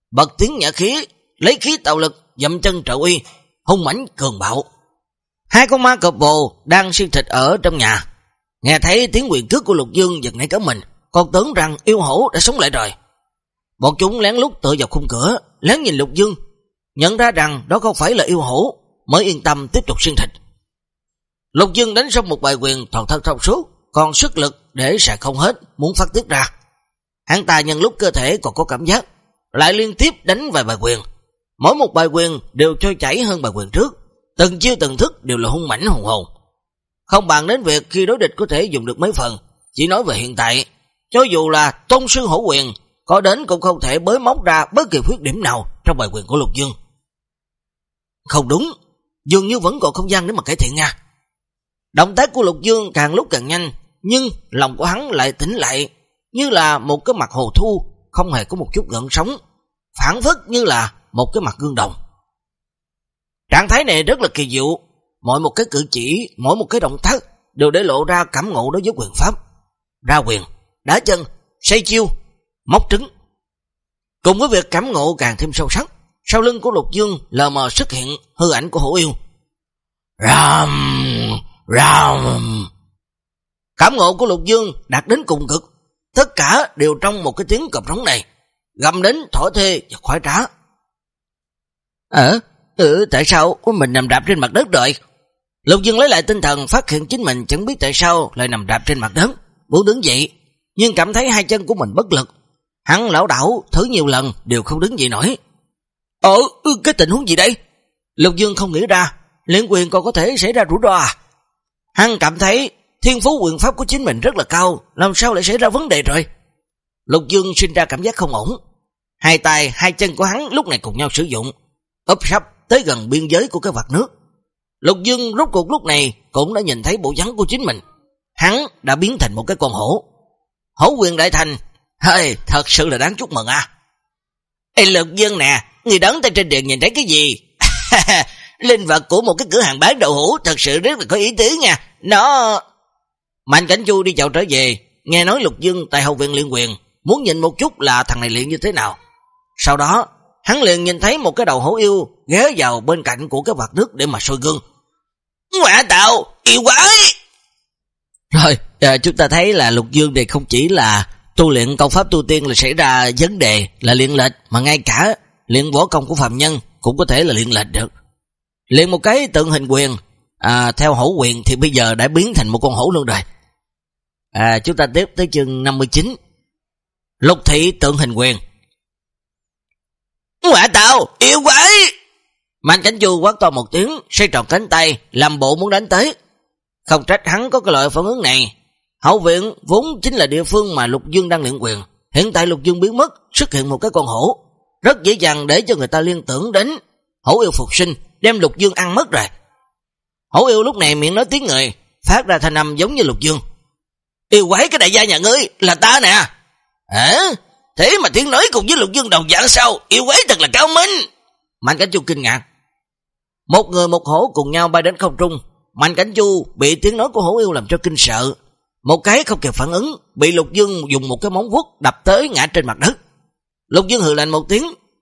bật tiếng nhã khí, lấy khí tạo lực, dậm chân trợ uy, hung mãnh cường bạo. Hai con ma cọp bồ đang xiên thịt ở trong nhà, nghe thấy tiếng quyền cước của Lục Dương giật nảy cả mình, còn tưởng rằng yêu hổ đã sống lại rồi. Bọn chúng lén lút tựa vào khung cửa, lén nhìn Lục Dương, nhận ra rằng đó không phải là yêu hổ, mới yên tâm tiếp tục xiên thịt. Lục Dương đánh xong một bài quyền toàn thân thông suốt, còn sức lực để xài không hết, muốn phát tiết ra. Hắn ta nhân lúc cơ thể còn có cảm giác, lại liên tiếp đánh vài bài quyền. Mỗi một bài quyền đều trôi chảy hơn bài quyền trước, từng chiêu từng thức đều là hung mãnh hùng hồn. Không bàn đến việc khi đối địch có thể dùng được mấy phần, chỉ nói về hiện tại, cho dù là tôn sư hổ quyền, có đến cũng không thể bới móc ra bất kỳ khuyết điểm nào trong bài quyền của Lục Dương. Không đúng, dường như vẫn còn không gian để mà cải thiện nha. Động tác của Lục Dương càng lúc càng nhanh, nhưng lòng của hắn lại tĩnh lại, như là một cái mặt hồ thu, không hề có một chút gợn sóng, phản phất như là một cái mặt gương đồng. Trạng thái này rất là kỳ diệu, mỗi một cái cử chỉ, mỗi một cái động tác đều để lộ ra cảm ngộ đối với quyền pháp. Ra quyền, đá chân, xây chiêu, móc trứng. Cùng với việc cảm ngộ càng thêm sâu sắc, sau lưng của Lục Dương lờ mờ xuất hiện hư ảnh của hổ yêu. Ram, ram. Cảm ngộ của Lục Dương đạt đến cùng cực, tất cả đều trong một cái tiếng cọp rống này, gầm đến thỏa thê và khoái trá. Ờ, ừ, tại sao mình nằm đạp trên mặt đất rồi? Lục Dương lấy lại tinh thần, phát hiện chính mình chẳng biết tại sao lại nằm đạp trên mặt đất, muốn đứng dậy, nhưng cảm thấy hai chân của mình bất lực. Hắn lảo đảo thử nhiều lần đều không đứng dậy nổi. Ờ, cái tình huống gì đây? Lục Dương không nghĩ ra, luyện quyền còn có thể xảy ra rủi ro à? Hắn cảm thấy thiên phú quyền pháp của chính mình rất là cao, làm sao lại xảy ra vấn đề rồi? Lục Dương sinh ra cảm giác không ổn. Hai tay, hai chân của hắn lúc này cùng nhau sử dụng, ấp sắp tới gần biên giới của cái vạt nước. Lục Dương rốt cuộc lúc này cũng đã nhìn thấy bộ dáng của chính mình. Hắn đã biến thành một cái con hổ. Hổ quyền đại thành, hơi, thật sự là đáng chúc mừng à. Ê Lục Dương nè, người đón tay trên đường nhìn thấy cái gì? Linh vật của một cái cửa hàng bán đậu hũ thật sự rất là có ý tứ nha. Nó... Mạnh Cảnh Chu đi chào trở về, nghe nói Lục Dương tại hậu viện luyện quyền, muốn nhìn một chút là thằng này luyện như thế nào. Sau đó, hắn liền nhìn thấy một cái đầu hổ yêu ghé vào bên cạnh của cái vạt nước để mà soi gương. Ngoạ tạo, yêu quái! Rồi, à, chúng ta thấy là Lục Dương này không chỉ là tu luyện công pháp tu tiên là xảy ra vấn đề là luyện lệch, mà ngay cả luyện võ công của phàm nhân cũng có thể là luyện lệch được. Luyện một cái tượng hình quyền à, theo hổ quyền thì bây giờ đã biến thành một con hổ luôn rồi. À, chúng ta tiếp tới chương năm mươi chín. Lục thị tượng hình quyền. Ngoạ tạo, yêu quái! Mạnh Cảnh Chu quát to một tiếng, xoay tròn cánh tay, làm bộ muốn đánh tới. Không trách hắn có cái loại phản ứng này. Hậu viện vốn chính là địa phương mà Lục Dương đang luyện quyền. Hiện tại Lục Dương biến mất, xuất hiện một cái con hổ, rất dễ dàng để cho người ta liên tưởng đến hổ yêu phục sinh, đem Lục Dương ăn mất rồi. Hổ yêu lúc này miệng nói tiếng người, phát ra thanh âm giống như Lục Dương. Yêu quái, cái đại gia nhà ngươi là ta nè. Hả? Thế mà tiếng nói cùng với Lục Dương đồng dạng sao? Yêu quái thật là cao minh. Mạnh Cảnh Chu kinh ngạc. Một người một hổ cùng nhau bay đến không trung. Mạnh Cảnh Chu bị tiếng nói của hổ yêu làm cho kinh sợ, một cái không kịp phản ứng, bị Lục Dương dùng một cái móng vuốt đập tới ngã trên mặt đất. Lục Dương hừ lạnh một tiếng.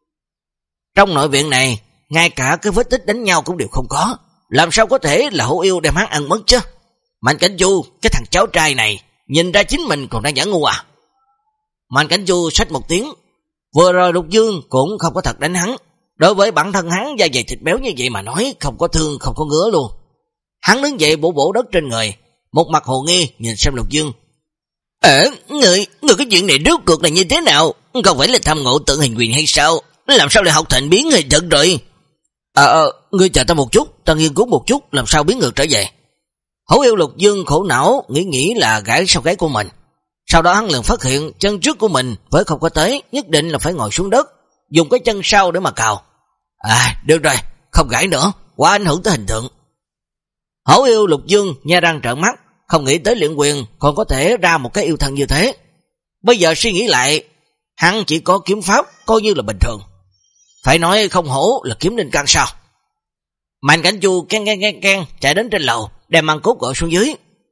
Trong nội viện này, ngay cả cái vết tích đánh nhau cũng đều không có, làm sao có thể là hổ yêu đem hắn ăn mất chứ? Mạnh Cảnh Chu, cái thằng cháu trai này, nhìn ra chính mình còn đang giả ngu à? Mạnh Cảnh Chu xách một tiếng. Vừa rồi Lục Dương cũng không có thật đánh hắn. Đối với bản thân hắn da dày thịt béo như vậy mà nói, không có thương không có ngứa luôn. Hắn đứng dậy bổ bổ đất trên người, một mặt hồ nghi nhìn xem Lục Dương. Ờ, người, người cái chuyện này rốt cuộc là như thế nào? Không phải là tham ngộ tượng hình quyền hay sao? Làm sao lại học thành biến hình thật rồi? Ờ, ờ, ngươi chờ ta một chút, ta nghiên cứu một chút, làm sao biến ngược trở về. Hổ yêu Lục Dương khổ não, nghĩ nghĩ là gãi sau gáy của mình. Sau đó hắn liền phát hiện chân trước của mình với không có tới, nhất định là phải ngồi xuống đất, dùng cái chân sau để mà cào. À, được rồi, không gãi nữa, quá ảnh hưởng tới hình tượng. Hổ yêu Lục Dương nha răng trợn mắt, không nghĩ tới luyện quyền còn có thể ra một cái yêu thân như thế. Bây giờ suy nghĩ lại, hắn chỉ có kiếm pháp coi như là bình thường. Phải nói không hổ là kiếm linh căn sao? Mạnh Cảnh Chu ken ken ken ken chạy đến trên lầu, đem măng cốt gọi xuống dưới.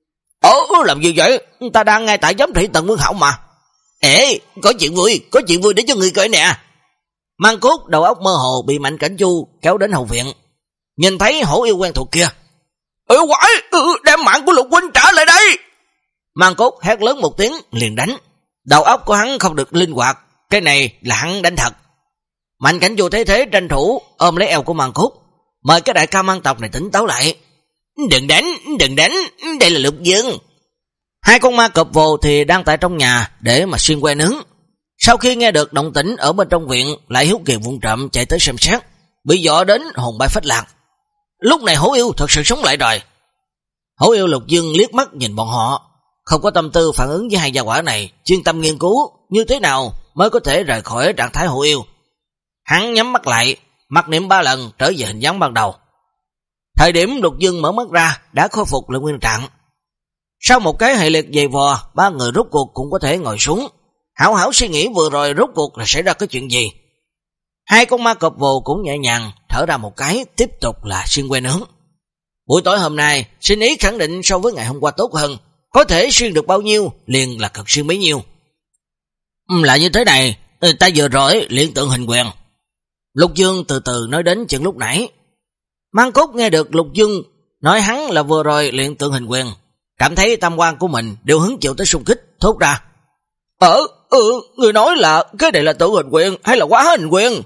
Ồ, làm gì vậy? Ta đang ngay tại giám thị tầng Vương Hậu mà. Ê, có chuyện vui, có chuyện vui để cho người coi nè. Mang Cốt đầu óc mơ hồ bị Mạnh Cảnh Chu kéo đến hậu viện. Nhìn thấy hổ yêu quen thuộc kia, "Ừ quái, ừ, đem mạng của Lục huynh trả lại đây!" Mang Cốt hét lớn một tiếng liền đánh. Đầu óc của hắn không được linh hoạt, cái này là hắn đánh thật. Mạnh Cảnh Chu thấy thế tranh thủ ôm lấy eo của Mang Cốt, mời cái đại ca mang tộc này tỉnh táo lại. "Đừng đánh, đừng đánh, đây là Lục Dương." Hai con ma cọp vồ thì đang tại trong nhà để mà xiên que nướng. Sau khi nghe được động tĩnh ở bên trong viện, lại hiếu kỳ vụng trộm chạy tới xem xét, bị dọa đến hồn bay phách lạc. Lúc này hổ yêu thật sự sống lại rồi. Hổ yêu Lục Dương liếc mắt nhìn bọn họ, không có tâm tư phản ứng với hai gia hỏa này, chuyên tâm nghiên cứu như thế nào mới có thể rời khỏi trạng thái hổ yêu. Hắn nhắm mắt lại, mặc niệm ba lần trở về hình dáng ban đầu. Thời điểm Lục Dương mở mắt ra đã khôi phục lại nguyên trạng. Sau một cái hệ liệt dày vò, ba người rốt cuộc cũng có thể ngồi xuống, hảo hảo suy nghĩ vừa rồi rốt cuộc là xảy ra cái chuyện gì. Hai con ma cọp vồ cũng nhẹ nhàng thở ra một cái, tiếp tục là xuyên que nướng. Buổi tối hôm nay, sinh ý khẳng định so với ngày hôm qua tốt hơn, có thể xuyên được bao nhiêu liền là cần xuyên bấy nhiêu. Ừ, là như thế này, ta vừa rồi luyện tượng hình quyền. Lục Dương từ từ nói đến chuyện lúc nãy. Mang Cốt nghe được Lục Dương nói hắn là vừa rồi luyện tượng hình quyền, cảm thấy tam quan của mình đều hứng chịu tới xung kích, thốt ra: Ờ, ừ, người nói là cái này là tự hình quyền hay là quá hình quyền?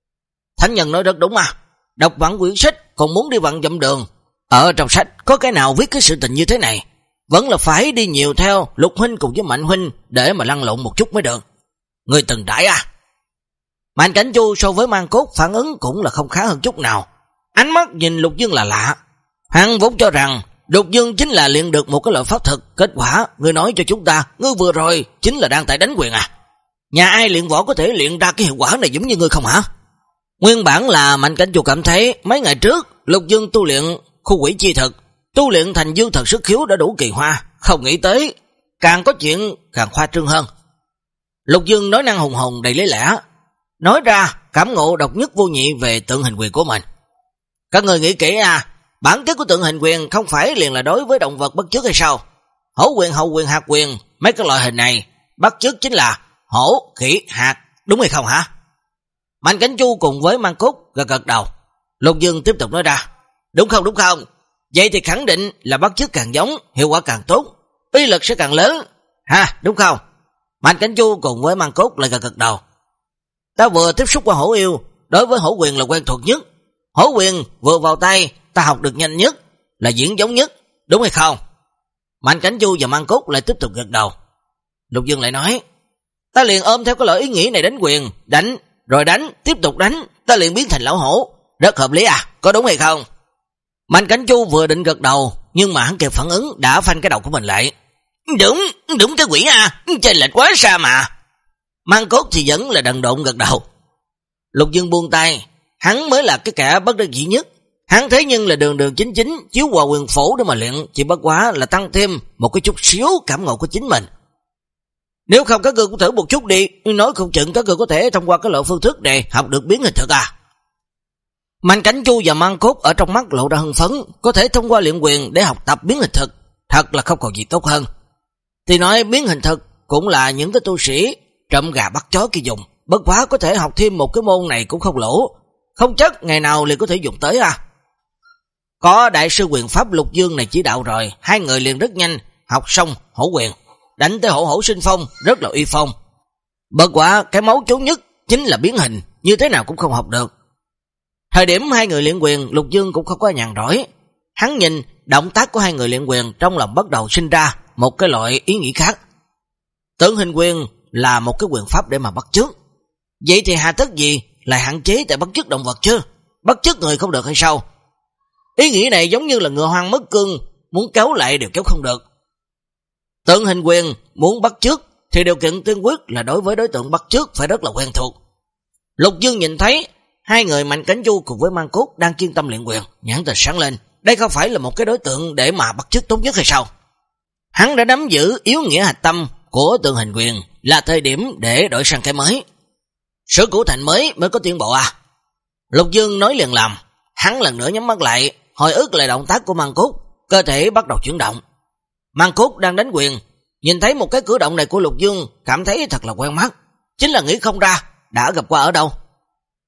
Thánh nhân nói rất đúng mà, đọc vạn quyển sách còn muốn đi vạn dặm đường. Ở trong sách có cái nào viết cái sự tình như thế này? Vẫn là phải đi nhiều theo Lục huynh cùng với Mạnh huynh để mà lăn lộn một chút mới được. Người từng trải à? Mạnh Cảnh Chu so với Mang Cốt phản ứng cũng là không khá hơn chút nào. Ánh mắt nhìn Lục Dương là lạ. Hắn vốn cho rằng Lục Dương chính là luyện được một cái loại pháp thực, kết quả ngươi nói cho chúng ta, ngươi vừa rồi chính là đang tại đánh quyền à? Nhà ai luyện võ có thể luyện ra cái hiệu quả này giống như ngươi không hả? Nguyên bản là Mạnh Cảnh Chu cảm thấy mấy ngày trước Lục Dương tu luyện khu quỷ chi thực, tu luyện thành dương thần sức khiếu đã đủ kỳ hoa, không nghĩ tới càng có chuyện càng khoa trương hơn. Lục Dương nói năng hùng hùng đầy lý lẽ, nói ra cảm ngộ độc nhất vô nhị về tượng hình quyền của mình. Các người nghĩ kỹ à, bản chất của tượng hình quyền không phải liền là đối với động vật bắt chước hay sao? Hổ quyền, hậu quyền, hạt quyền, mấy cái loại hình này bắt chước chính là hổ, khỉ, hạt, đúng hay không hả? Mạnh Cảnh Chu cùng với Mang Cốt gật gật đầu. Lục Dương tiếp tục nói ra: Đúng không, đúng không? Vậy thì khẳng định là bắt chước càng giống, hiệu quả càng tốt, uy lực sẽ càng lớn, ha, đúng không? Mạnh Cảnh Chu cùng với Mang Cốt lại gật gật đầu. Ta vừa tiếp xúc qua hổ yêu, đối với hổ quyền là quen thuộc nhất. Hổ quyền vừa vào tay, ta học được nhanh nhất, là diễn giống nhất, đúng hay không? Mạnh Cảnh Chu và Mang Cốt lại tiếp tục gật đầu. Lục Dương lại nói: Ta liền ôm theo cái loại ý nghĩ này đánh quyền, đánh, rồi đánh, tiếp tục đánh, ta liền biến thành lão hổ, rất hợp lý à, có đúng hay không? Mạnh Cảnh Chu vừa định gật đầu, nhưng mà hắn kịp phản ứng đã phanh cái đầu của mình lại. Đúng, đúng cái quỷ à, chênh lệch quá xa mà. Mang Cốt thì vẫn là đần độn gật đầu. Lục Dương buông tay, hắn mới là cái kẻ bất đắc dĩ nhất. Hắn thế nhưng là đường đường chính chính chiếu qua quyền phổ để mà luyện, chỉ bất quá là tăng thêm một cái chút xíu cảm ngộ của chính mình. Nếu không các ngươi cũng thử một chút đi, nói không chừng các ngươi có thể thông qua cái loại phương thức này học được biến hình thực à. Mạnh Cảnh Chu và Mang Cốt ở trong mắt lộ ra hưng phấn, có thể thông qua luyện quyền để học tập biến hình thực, thật là không còn gì tốt hơn. Thì nói biến hình thực cũng là những cái tu sĩ trộm gà bắt chó kia dùng, bất quá có thể học thêm một cái môn này cũng không lỗ, không chắc ngày nào liền có thể dùng tới à. Có đại sư quyền pháp Lục Dương này chỉ đạo rồi, hai người liền rất nhanh học xong hổ quyền, đánh tới hổ hổ sinh phong, rất là uy phong. Bất quả cái máu chốn nhất chính là biến hình, như thế nào cũng không học được. Thời điểm hai người luyện quyền, Lục Dương cũng không có nhàn rỗi. Hắn nhìn động tác của hai người luyện quyền, trong lòng bắt đầu sinh ra một cái loại ý nghĩ khác. Tượng hình quyền là một cái quyền pháp để mà bắt chước, vậy thì hà tất gì lại hạn chế tại bắt chước động vật chứ, bắt chước người không được hay sao? Ý nghĩ này giống như là ngựa hoang mất cương, muốn kéo lại đều kéo không được. Tượng hình quyền muốn bắt chước thì điều kiện tiên quyết là đối với đối tượng bắt chước phải rất là quen thuộc. Lục Dương nhìn thấy hai người Mạnh Cảnh Chu cùng với Mang Cốt đang kiên tâm luyện quyền, nhãn tình sáng lên, đây không phải là một cái đối tượng để mà bắt chước tốt nhất hay sao? Hắn đã nắm giữ yếu nghĩa hạch tâm của tượng hình quyền, là thời điểm để đổi sang cái mới. Sửa cũ thành mới mới có tiến bộ à? Lục Dương nói liền làm, hắn lần nữa nhắm mắt lại, hồi ức lại động tác của Mang Cốt, cơ thể bắt đầu chuyển động. Mang Cốt đang đánh quyền, nhìn thấy một cái cử động này của Lục Dương, cảm thấy thật là quen mắt, chính là nghĩ không ra đã gặp qua ở đâu.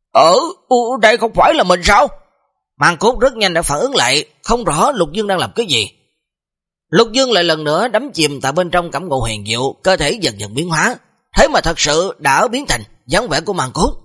Ở đây không phải là mình sao? Màn Cốt rất nhanh đã phản ứng lại, không rõ Lục Dương đang làm cái gì. Lục Dương lại lần nữa đắm chìm tại bên trong cảm ngộ huyền diệu, cơ thể dần dần biến hóa, thế mà thật sự đã biến thành dáng vẻ của Màn Cốt.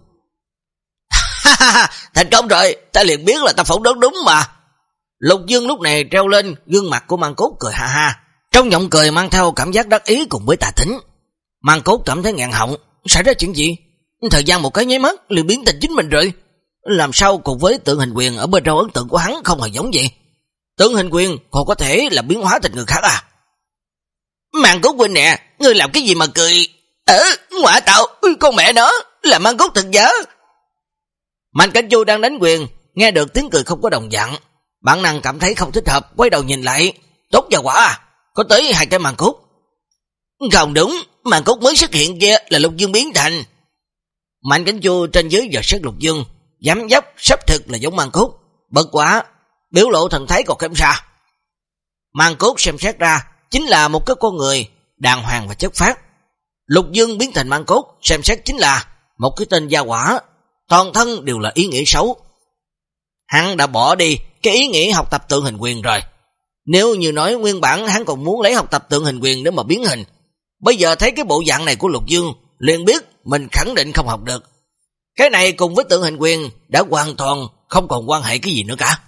Thành công rồi, ta liền biết là ta phỏng đoán đúng mà. Lục Dương lúc này treo lên, gương mặt của Màn Cốt cười ha ha, trong giọng cười mang theo cảm giác đắc ý cùng với tà tính. Màn Cốt cảm thấy ngạn họng, xảy ra chuyện gì? Thời gian một cái nháy mắt liền biến thành chính mình rồi. Làm sao cùng với Tượng Hình Quyền ở bên trong ấn tượng của hắn không hề giống vậy? Tượng Hình Quyền còn có thể là biến hóa thành người khác à? Màn Cốt huynh nè, ngươi làm cái gì mà cười? Ờ, ngoại tạo, con mẹ nó, là Màn Cốt thật dở. Mạnh Cảnh Chu đang đánh quyền, nghe được tiếng cười không có đồng dạng, bản năng cảm thấy không thích hợp, quay đầu nhìn lại. Tốt và quả à, có tới hai cái Màn Cốt. Không đúng, Màn Cốt mới xuất hiện kia là Lục Dương biến thành. Mạnh Cảnh Chu trên dưới giờ xét Lục Dương, dám dấp sắp thực là giống Màn Cốt, bất quá biểu lộ thần thái còn kém xa. Màn Cốt xem xét ra chính là một cái con người đàng hoàng và chất phát. Lục Dương biến thành Màn Cốt xem xét chính là một cái tên gia hỏa, toàn thân đều là ý nghĩa xấu. Hắn đã bỏ đi cái ý nghĩa học tập Tượng Hình Quyền rồi. Nếu như nói nguyên bản hắn còn muốn lấy học tập Tượng Hình Quyền để mà biến hình, bây giờ thấy cái bộ dạng này của Lục Dương liền biết mình khẳng định không học được. Cái này cùng với Tượng Hình Quyền đã hoàn toàn không còn quan hệ cái gì nữa cả.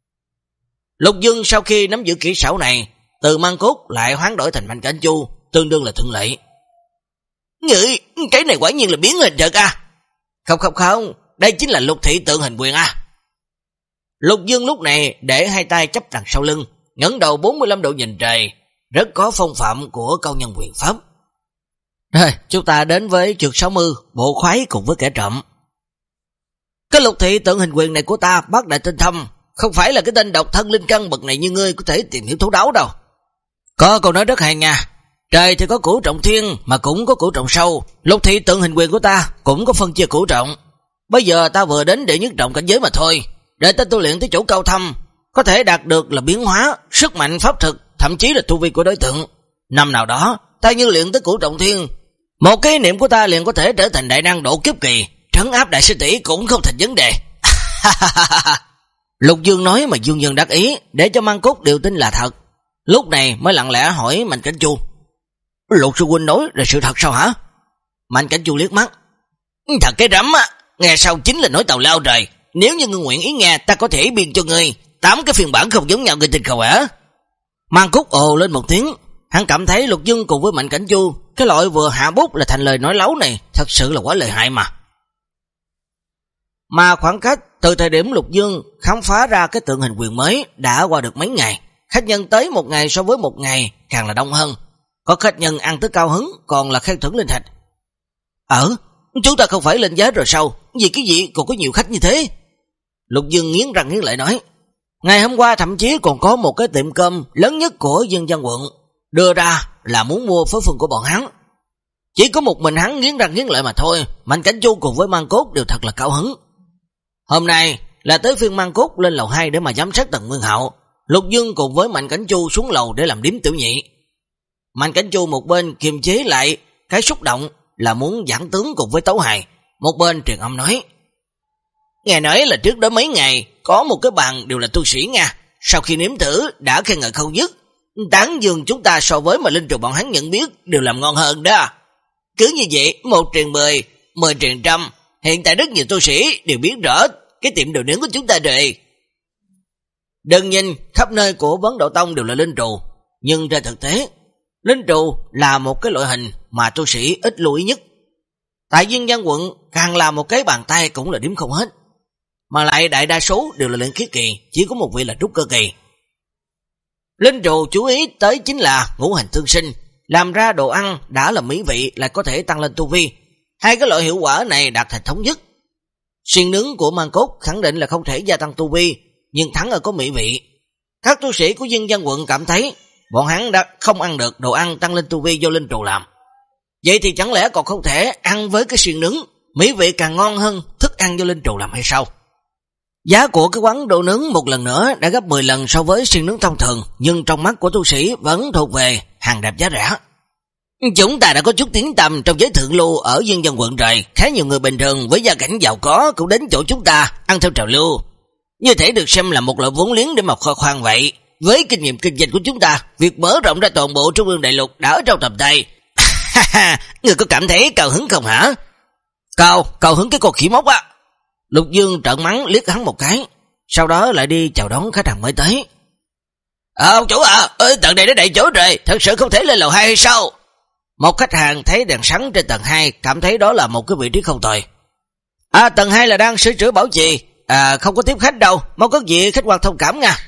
Lục Dương sau khi nắm giữ kỹ xảo này, từ Màn Cốt lại hoán đổi thành Mạnh Cảnh Chu, tương đương là thuận lợi. Ngươi, cái này quả nhiên là biến hình thật à? Không không không, đây chính là Lục Thị Tượng Hình Quyền à. Lục Dương lúc này để hai tay chắp đằng sau lưng, ngẩng đầu bốn mươi lăm độ nhìn trời, rất có phong phạm của cao nhân quyền pháp. Rồi, chúng ta đến với trượt sáu mươi, bộ khoái cùng với kẻ trộm. Cái Lục Thị Tượng Hình Quyền này của ta bác đại tinh thâm, không phải là cái tên độc thân linh căn bậc này như ngươi có thể tìm hiểu thấu đáo đâu. Có câu nói rất hay nha, trời thì có cửu trọng thiên mà cũng có cửu trọng sâu, Lục Thị Tượng Hình Quyền của ta cũng có phân chia cửu trọng. Bây giờ ta vừa đến để nhất trọng cảnh giới mà thôi, để ta tu luyện tới chỗ cao thâm, có thể đạt được là biến hóa, sức mạnh pháp thực, thậm chí là tu vi của đối tượng. Năm nào đó, ta như luyện tới cửu trọng thiên, một cái niệm của ta liền có thể trở thành đại năng độ kiếp kỳ, trấn áp đại sư tỷ cũng không thành vấn đề. Lục Dương nói mà Dương Dương đắc ý, để cho Màn Cốt đều tin là thật. Lúc này mới lặng lẽ hỏi Mạnh Cảnh Chu, Lục sư huynh nói là sự thật sao hả? Mạnh Cảnh Chu liếc mắt, thật cái rắm á, nghe sau chính là nói tào lao rồi. Nếu như ngươi nguyện ý nghe, ta có thể biên cho ngươi tám cái phiên bản không giống nhau, ngươi tin không hả? Màn Cốt ồ lên một tiếng, hắn cảm thấy Lục Dương cùng với Mạnh Cảnh Chu, cái loại vừa hạ bút là thành lời nói lấu này thật sự là quá lợi hại mà. Mà khoảng cách từ thời điểm Lục Dương khám phá ra cái Tượng Hình Quyền mới đã qua được mấy ngày, khách nhân tới một ngày so với một ngày càng là đông hơn. Có khách nhân ăn tới cao hứng, còn là khen thưởng linh thạch. Ờ, chúng ta không phải lên giá rồi sao? Vì cái gì còn có nhiều khách như thế? Lục Dương nghiến răng nghiến lợi nói, ngày hôm qua thậm chí còn có một cái tiệm cơm lớn nhất của dân dân quận đưa ra là muốn mua phối phương của bọn hắn. Chỉ có một mình hắn nghiến răng nghiến lợi mà thôi. Mạnh Cảnh Chu cùng với Màn Cốt đều thật là cao hứng. Hôm nay là tới phiên Màn Cốt lên lầu hai để mà giám sát Tần Nguyên Hạo. Lục Dương cùng với Mạnh Cảnh Chu xuống lầu để làm điếm tiểu nhị. Mạnh Cảnh Chu một bên kiềm chế lại cái xúc động là muốn giảng tướng cùng với Tấu Hài, một bên truyền âm nói, nghe nói là trước đó mấy ngày có một cái bàn đều là tu sĩ nha, sau khi nếm thử đã khen ngợi không dứt, tán dương chúng ta so với mà linh trù bọn hắn nhận biết đều làm ngon hơn đó. Cứ như vậy, một truyền mười, mười truyền trăm, hiện tại rất nhiều tu sĩ đều biết rõ cái tiệm đồ nướng của chúng ta rồi. Đừng nhìn khắp nơi của Vấn Độ Tông đều là linh trù, nhưng trên thực tế linh trù là một cái loại hình mà tu sĩ ít lưu ý nhất. Tại Diên Giang quận càng là một cái bàn tay cũng là điểm không hết, mà lại đại đa số đều là luyện khí kỳ, chỉ có một vị là trúc cơ kỳ. Linh trù chú ý tới chính là ngũ hành tương sinh, làm ra đồ ăn đã là mỹ vị lại có thể tăng lên tu vi. Hai cái loại hiệu quả này đạt thành thống nhất. Xiên nướng của Màn Cốt khẳng định là không thể gia tăng tu vi, nhưng thắng ở có mỹ vị. Các tu sĩ của Diên Giang quận cảm thấy bọn hắn đã không ăn được đồ ăn tăng lên tu vi do linh trù làm. Vậy thì chẳng lẽ còn không thể ăn với cái xiên nướng mỹ vị càng ngon hơn thức ăn do linh trù làm hay sao? Giá của cái quán đồ nướng một lần nữa đã gấp mười lần so với xiên nướng thông thường, nhưng trong mắt của tu sĩ vẫn thuộc về hàng đẹp giá rẻ. Chúng ta đã có chút tiếng tăm trong giới thượng lưu ở dân dân quận rồi, khá nhiều người bình thường với gia cảnh giàu có cũng đến chỗ chúng ta ăn theo trào lưu. Như thể được xem là một loại vốn liếng để mà khoe khoang vậy. Với kinh nghiệm kinh doanh của chúng ta, việc mở rộng ra toàn bộ Trung ương đại lục đã ở trong tầm tay. Người có cảm thấy cao hứng không hả? Cao, cao hứng cái con khỉ mốc á. Lục Dương trợn mắng liếc hắn một cái, sau đó lại đi chào đón khách hàng mới tới. À, ông chủ à, ơi, tầng này đã đầy chỗ rồi, thật sự không thể lên lầu hai hay sao? Một khách hàng thấy đèn sáng trên tầng hai, cảm thấy đó là một cái vị trí không tồi. À, tầng hai là đang sửa chữa bảo trì, à, không có tiếp khách đâu, mong có gì khách quan thông cảm nha.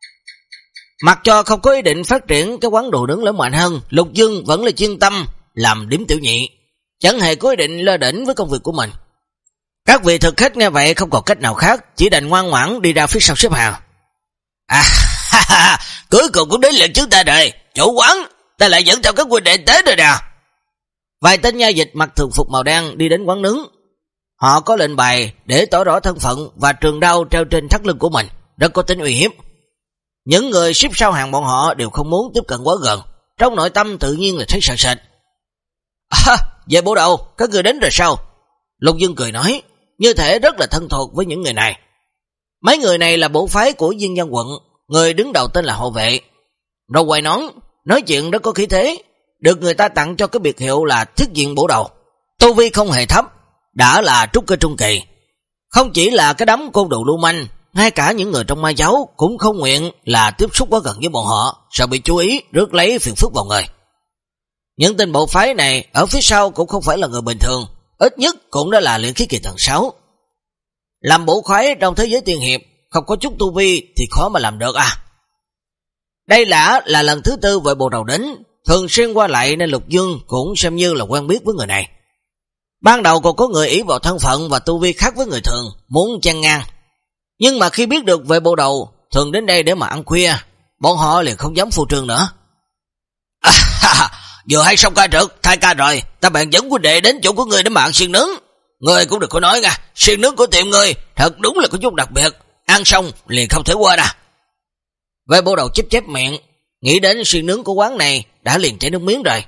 Mặc cho không có ý định phát triển cái quán đồ nướng lớn mạnh hơn, Lục Dương vẫn là chuyên tâm làm điểm tiểu nhị, chẳng hề có ý định lơ đễnh với công việc của mình. Các vị thực khách nghe vậy không còn cách nào khác, chỉ đành ngoan ngoãn đi ra phía sau xếp hàng. À, ha, ha, cuối cùng cũng đến lượt chúng ta rồi, chủ quán, ta lại dẫn theo các huynh đệ tới rồi nè. Vài tên nha dịch mặc thường phục màu đen đi đến quán nướng. Họ có lệnh bài để tỏ rõ thân phận và trường đao treo trên thắt lưng của mình, rất có tính uy hiếp. Những người xếp sau hàng bọn họ đều không muốn tiếp cận quá gần, trong nội tâm tự nhiên là thấy sợ sệt. À, về bộ đầu, các người đến rồi sao? Lục Dương cười nói, như thể rất là thân thuộc với những người này. Mấy người này là bộ phái của Diên Văn quận, người đứng đầu tên là Hộ Vệ. Rồi quay nón, nói chuyện rất có khí thế, được người ta tặng cho cái biệt hiệu là Thiết Diện Bổ Đầu. Tu vi không hề thấp, đã là trúc cơ trung kỳ. Không chỉ là cái đám côn đồ lưu manh, ngay cả những người trong ma giáo cũng không nguyện là tiếp xúc quá gần với bọn họ, sợ bị chú ý rước lấy phiền phức vào người. Những tên bộ phái này ở phía sau cũng không phải là người bình thường, ít nhất cũng đã là luyện khí kỳ tầng sáu. Làm bộ khoái trong thế giới tiên hiệp, không có chút tu vi thì khó mà làm được à. Đây là là lần thứ tư Vệ Bộ Đầu đến, thường xuyên qua lại nên Lục Dương cũng xem như là quen biết với người này. Ban đầu còn có người ý vào thân phận và tu vi khác với người thường, muốn chen ngang. Nhưng mà khi biết được Vệ Bộ Đầu thường đến đây để mà ăn khuya, bọn họ liền không dám phô trương nữa. À, ha, ha, vừa hay xong ca trực, thay ca rồi, ta bạn dẫn huynh đệ đến chỗ của người để mà ăn xiên nướng. Người cũng được có nói nha, xiên nướng của tiệm người thật đúng là có chút đặc biệt, ăn xong liền không thể quên à. Vệ Bộ Đầu chép chép miệng, nghĩ đến xiên nướng của quán này đã liền chảy nước miếng rồi.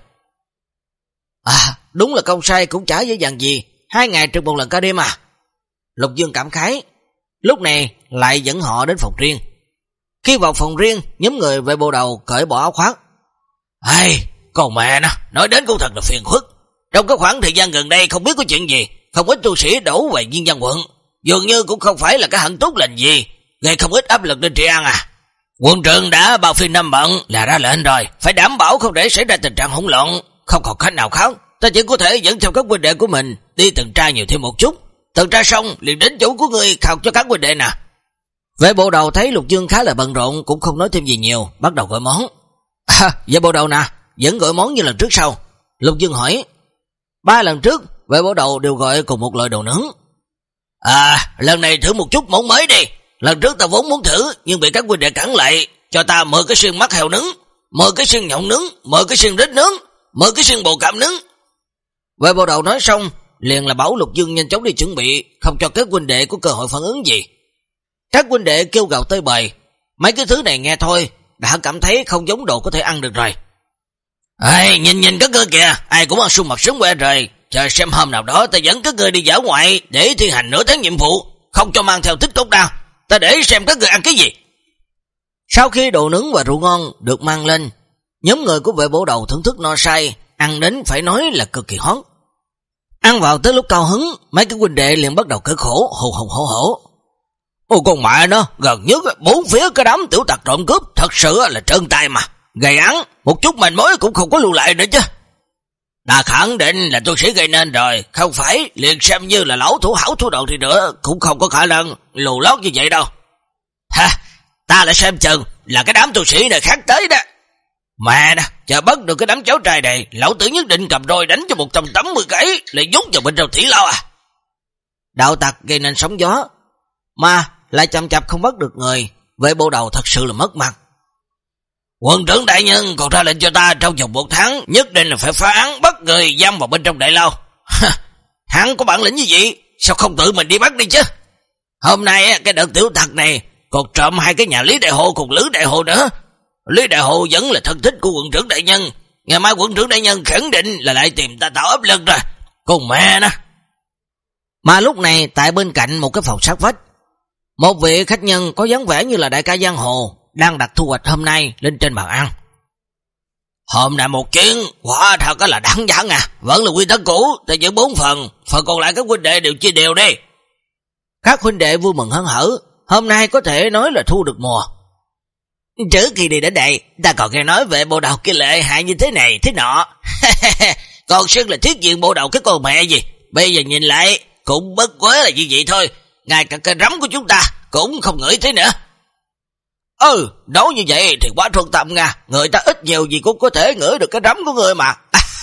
À, đúng là công sai cũng chả dễ dàng gì, hai ngày trực một lần ca đêm à. Lục Dương cảm khái, lúc này lại dẫn họ đến phòng riêng. Khi vào phòng riêng, nhóm người Vệ Bộ Đầu cởi bỏ áo khoác. Ây, còn mẹ nè, nói đến cũng thật là phiền phức. Trong cái khoảng thời gian gần đây không biết có chuyện gì, không ít tu sĩ đổ về Diên Văn quận, dường như cũng không phải là cái hận tốt lành gì, gây không ít áp lực lên Trị An à. Quân trưởng đã bao phiên năm bận là ra lệnh rồi, phải đảm bảo không để xảy ra tình trạng hỗn loạn, không còn cách nào khác, ta chỉ có thể dẫn theo các huynh đệ của mình đi tuần tra nhiều thêm một chút, tuần tra xong liền đến chỗ của người khao cho các huynh đệ nè. Vệ Bộ Đầu thấy Lục Dương khá là bận rộn cũng không nói thêm gì nhiều, bắt đầu gọi món. À, Vệ Bộ Đầu nè, vẫn gọi món như lần trước sao? Lục Dương hỏi. Ba lần trước Vệ Bộ Đầu đều gọi cùng một loại đồ nướng. À, lần này thử một chút món mới đi. Lần trước ta vốn muốn thử nhưng bị các huynh đệ cản lại, cho ta mười cái xương mắt heo nướng, mười cái xương nhộng nướng, mười cái xương rết nướng, mười cái xương bồ cảm nướng. Vệ Bộ Đầu nói xong liền là bảo Lục Dương nhanh chóng đi chuẩn bị, không cho các huynh đệ có cơ hội phản ứng gì. Các huynh đệ kêu gào tơi bời, mấy cái thứ này nghe thôi đã cảm thấy không giống đồ có thể ăn được rồi. Ê, nhìn nhìn các ngươi kìa, ai cũng ăn sung mặt sướng que rồi, chờ xem hôm nào đó ta dẫn các ngươi đi dã ngoại để thi hành nửa tháng nhiệm vụ, không cho mang theo tích cốc đao, ta để xem các ngươi ăn cái gì. Sau khi đồ nướng và rượu ngon được mang lên, nhóm người của Vệ Bộ Đầu thưởng thức no say, ăn đến phải nói là cực kỳ hot. Ăn vào tới lúc cao hứng, mấy cái huynh đệ liền bắt đầu cởi khổ, hù hù hổ hổ. Ôi con mẹ nó, gần nhất bốn phía cái đám tiểu tặc trộm cướp thật sự là trơn tay mà, gây án, một chút manh mối cũng không có lưu lại nữa chứ. Ta khẳng định là tu sĩ gây nên rồi, không phải liền xem như là lão thủ hảo thủ đoạn thì nữa, cũng không có khả năng lù lót như vậy đâu. Ha, ta lại xem chừng là cái đám tu sĩ này khác tới đó. Mẹ nè, chờ bắt được cái đám cháu trai này, lão tử nhất định cầm roi đánh cho một trăm tám mươi cái, lại nhốt vào bên trong thủy lao à. Đạo tặc gây nên sóng gió, mà lại chậm chạp không bắt được người, Vệ Bộ Đầu thật sự là mất mặt. Quân trưởng đại nhân còn ra lệnh cho ta trong vòng một tháng nhất định là phải phá án bắt người giam vào bên trong đại lao. Hắn có bản lĩnh như vậy, sao không tự mình đi bắt đi chứ? Hôm nay cái đợt tiểu tặc này còn trộm hai cái nhà Lý Đại Hồ cùng Lữ Đại Hồ nữa. Lý Đại Hồ vẫn là thân thích của quận trưởng đại nhân, Ngày mai quận trưởng đại nhân khẳng định là lại tìm ta tạo áp lực rồi. Con mẹ nó. Mà lúc này tại bên cạnh một cái phòng sát vách, một vị khách nhân có dáng vẻ như là đại ca giang hồ đang đặt thu hoạch hôm nay lên trên bàn ăn. Hôm nay một chuyến, quả thật là đáng giảng à. Vẫn là quy tắc cũ, ta giữ bốn phần, phần còn lại các huynh đệ đều chia đều đi. Các huynh đệ vui mừng hớn hở, hôm nay có thể nói là thu được mùa. Trước khi đi đến đây, ta còn nghe nói về bộ đầu kia lợi hại như thế này, thế nọ. Còn xưng là thiết diện bộ đầu cái con mẹ gì. Bây giờ nhìn lại, cũng bất quá là như vậy thôi. Ngay cả cái rắm của chúng ta cũng không ngửi thế nữa. Ừ, nói như vậy thì quá thuận tâm nha. Người ta ít nhiều gì cũng có thể ngửi được cái rắm của người mà.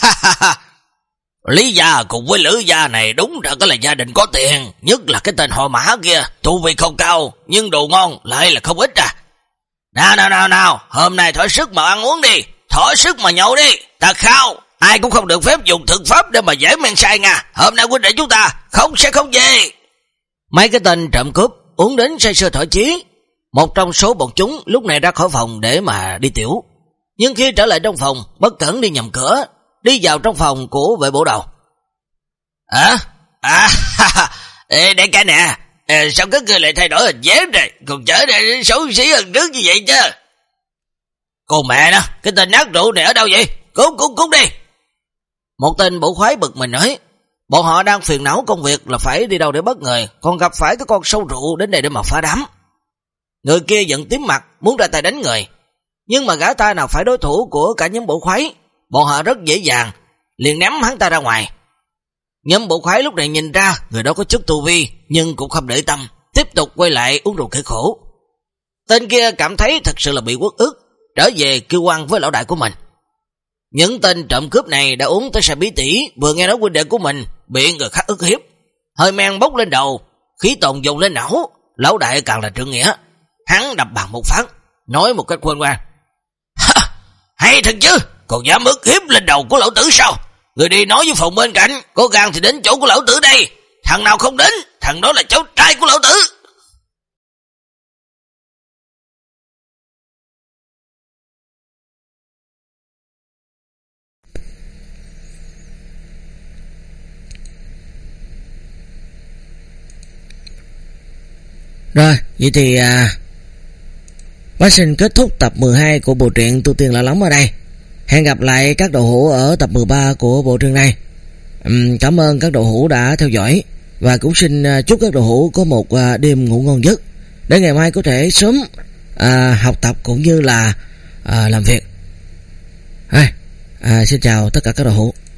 Lý gia cùng với Lữ gia này đúng thật là gia đình có tiền. Nhất là cái tên họ Mã kia, tu vi không cao, nhưng đồ ngon lại là không ít à. Nào nào nào nào, hôm nay thỏa sức mà ăn uống đi, thỏa sức mà nhậu đi, ta khao. Ai cũng không được phép dùng thực pháp để mà giải men sai nha. Hôm nay huynh đệ chúng ta không sẽ không về. Mấy cái tên trộm cướp uống đến say sưa thỏa chí. Một trong số bọn chúng lúc này ra khỏi phòng để mà đi tiểu. Nhưng khi trở lại trong phòng, bất cẩn đi nhầm cửa, đi vào trong phòng của vệ bộ đầu. À, à, ha, ha. Ê, đây cái nè, Ê, sao các người lại thay đổi hình dáng rồi, còn trở nên xấu xí hơn trước như vậy chứ. Con mẹ nó, cái tên nát rượu này ở đâu vậy? Cút, cút, cút đi. Một tên bộ khoái bực mình nói, bọn họ đang phiền não công việc là phải đi đâu để bắt người, còn gặp phải cái con sâu rượu đến đây để mà phá đám. Người kia giận tím mặt, muốn ra tay đánh người. Nhưng mà gã ta nào phải đối thủ của cả nhóm bộ khoái, bọn họ rất dễ dàng, liền ném hắn ta ra ngoài. Nhóm bộ khoái lúc này nhìn ra người đó có chút tu vi, nhưng cũng không để tâm, tiếp tục quay lại uống rượu kẻ khổ. Tên kia cảm thấy thật sự là bị uất ức, trở về kêu oan với lão đại của mình. Những tên trộm cướp này đã uống tới say bí tỉ, vừa nghe nói huynh đệ của mình bị người khác ức hiếp, hơi men bốc lên đầu, khí tồn dồn lên não. Lão đại càng là trượng nghĩa, hắn đập bàn một phát, nói một cách quên ngoan: hay thật chứ, còn dám ức hiếp lên đầu của lão tử sao? Người đi nói với phòng bên cạnh, có gan thì đến chỗ của lão tử đây. Thằng nào không đến, thằng đó là cháu trai của lão tử. Rồi, vậy thì à, bác xin kết thúc tập mười hai của bộ truyện Tu Tiên Lạ Lắm ở đây. Hẹn gặp lại các đầu hữu ở tập mười ba của bộ truyện này. uhm, Cảm ơn các đầu hữu đã theo dõi, và cũng xin chúc các đầu hữu có một đêm ngủ ngon giấc, để ngày mai có thể sớm à, học tập cũng như là à, làm việc. à, à, Xin chào tất cả các đầu hữu.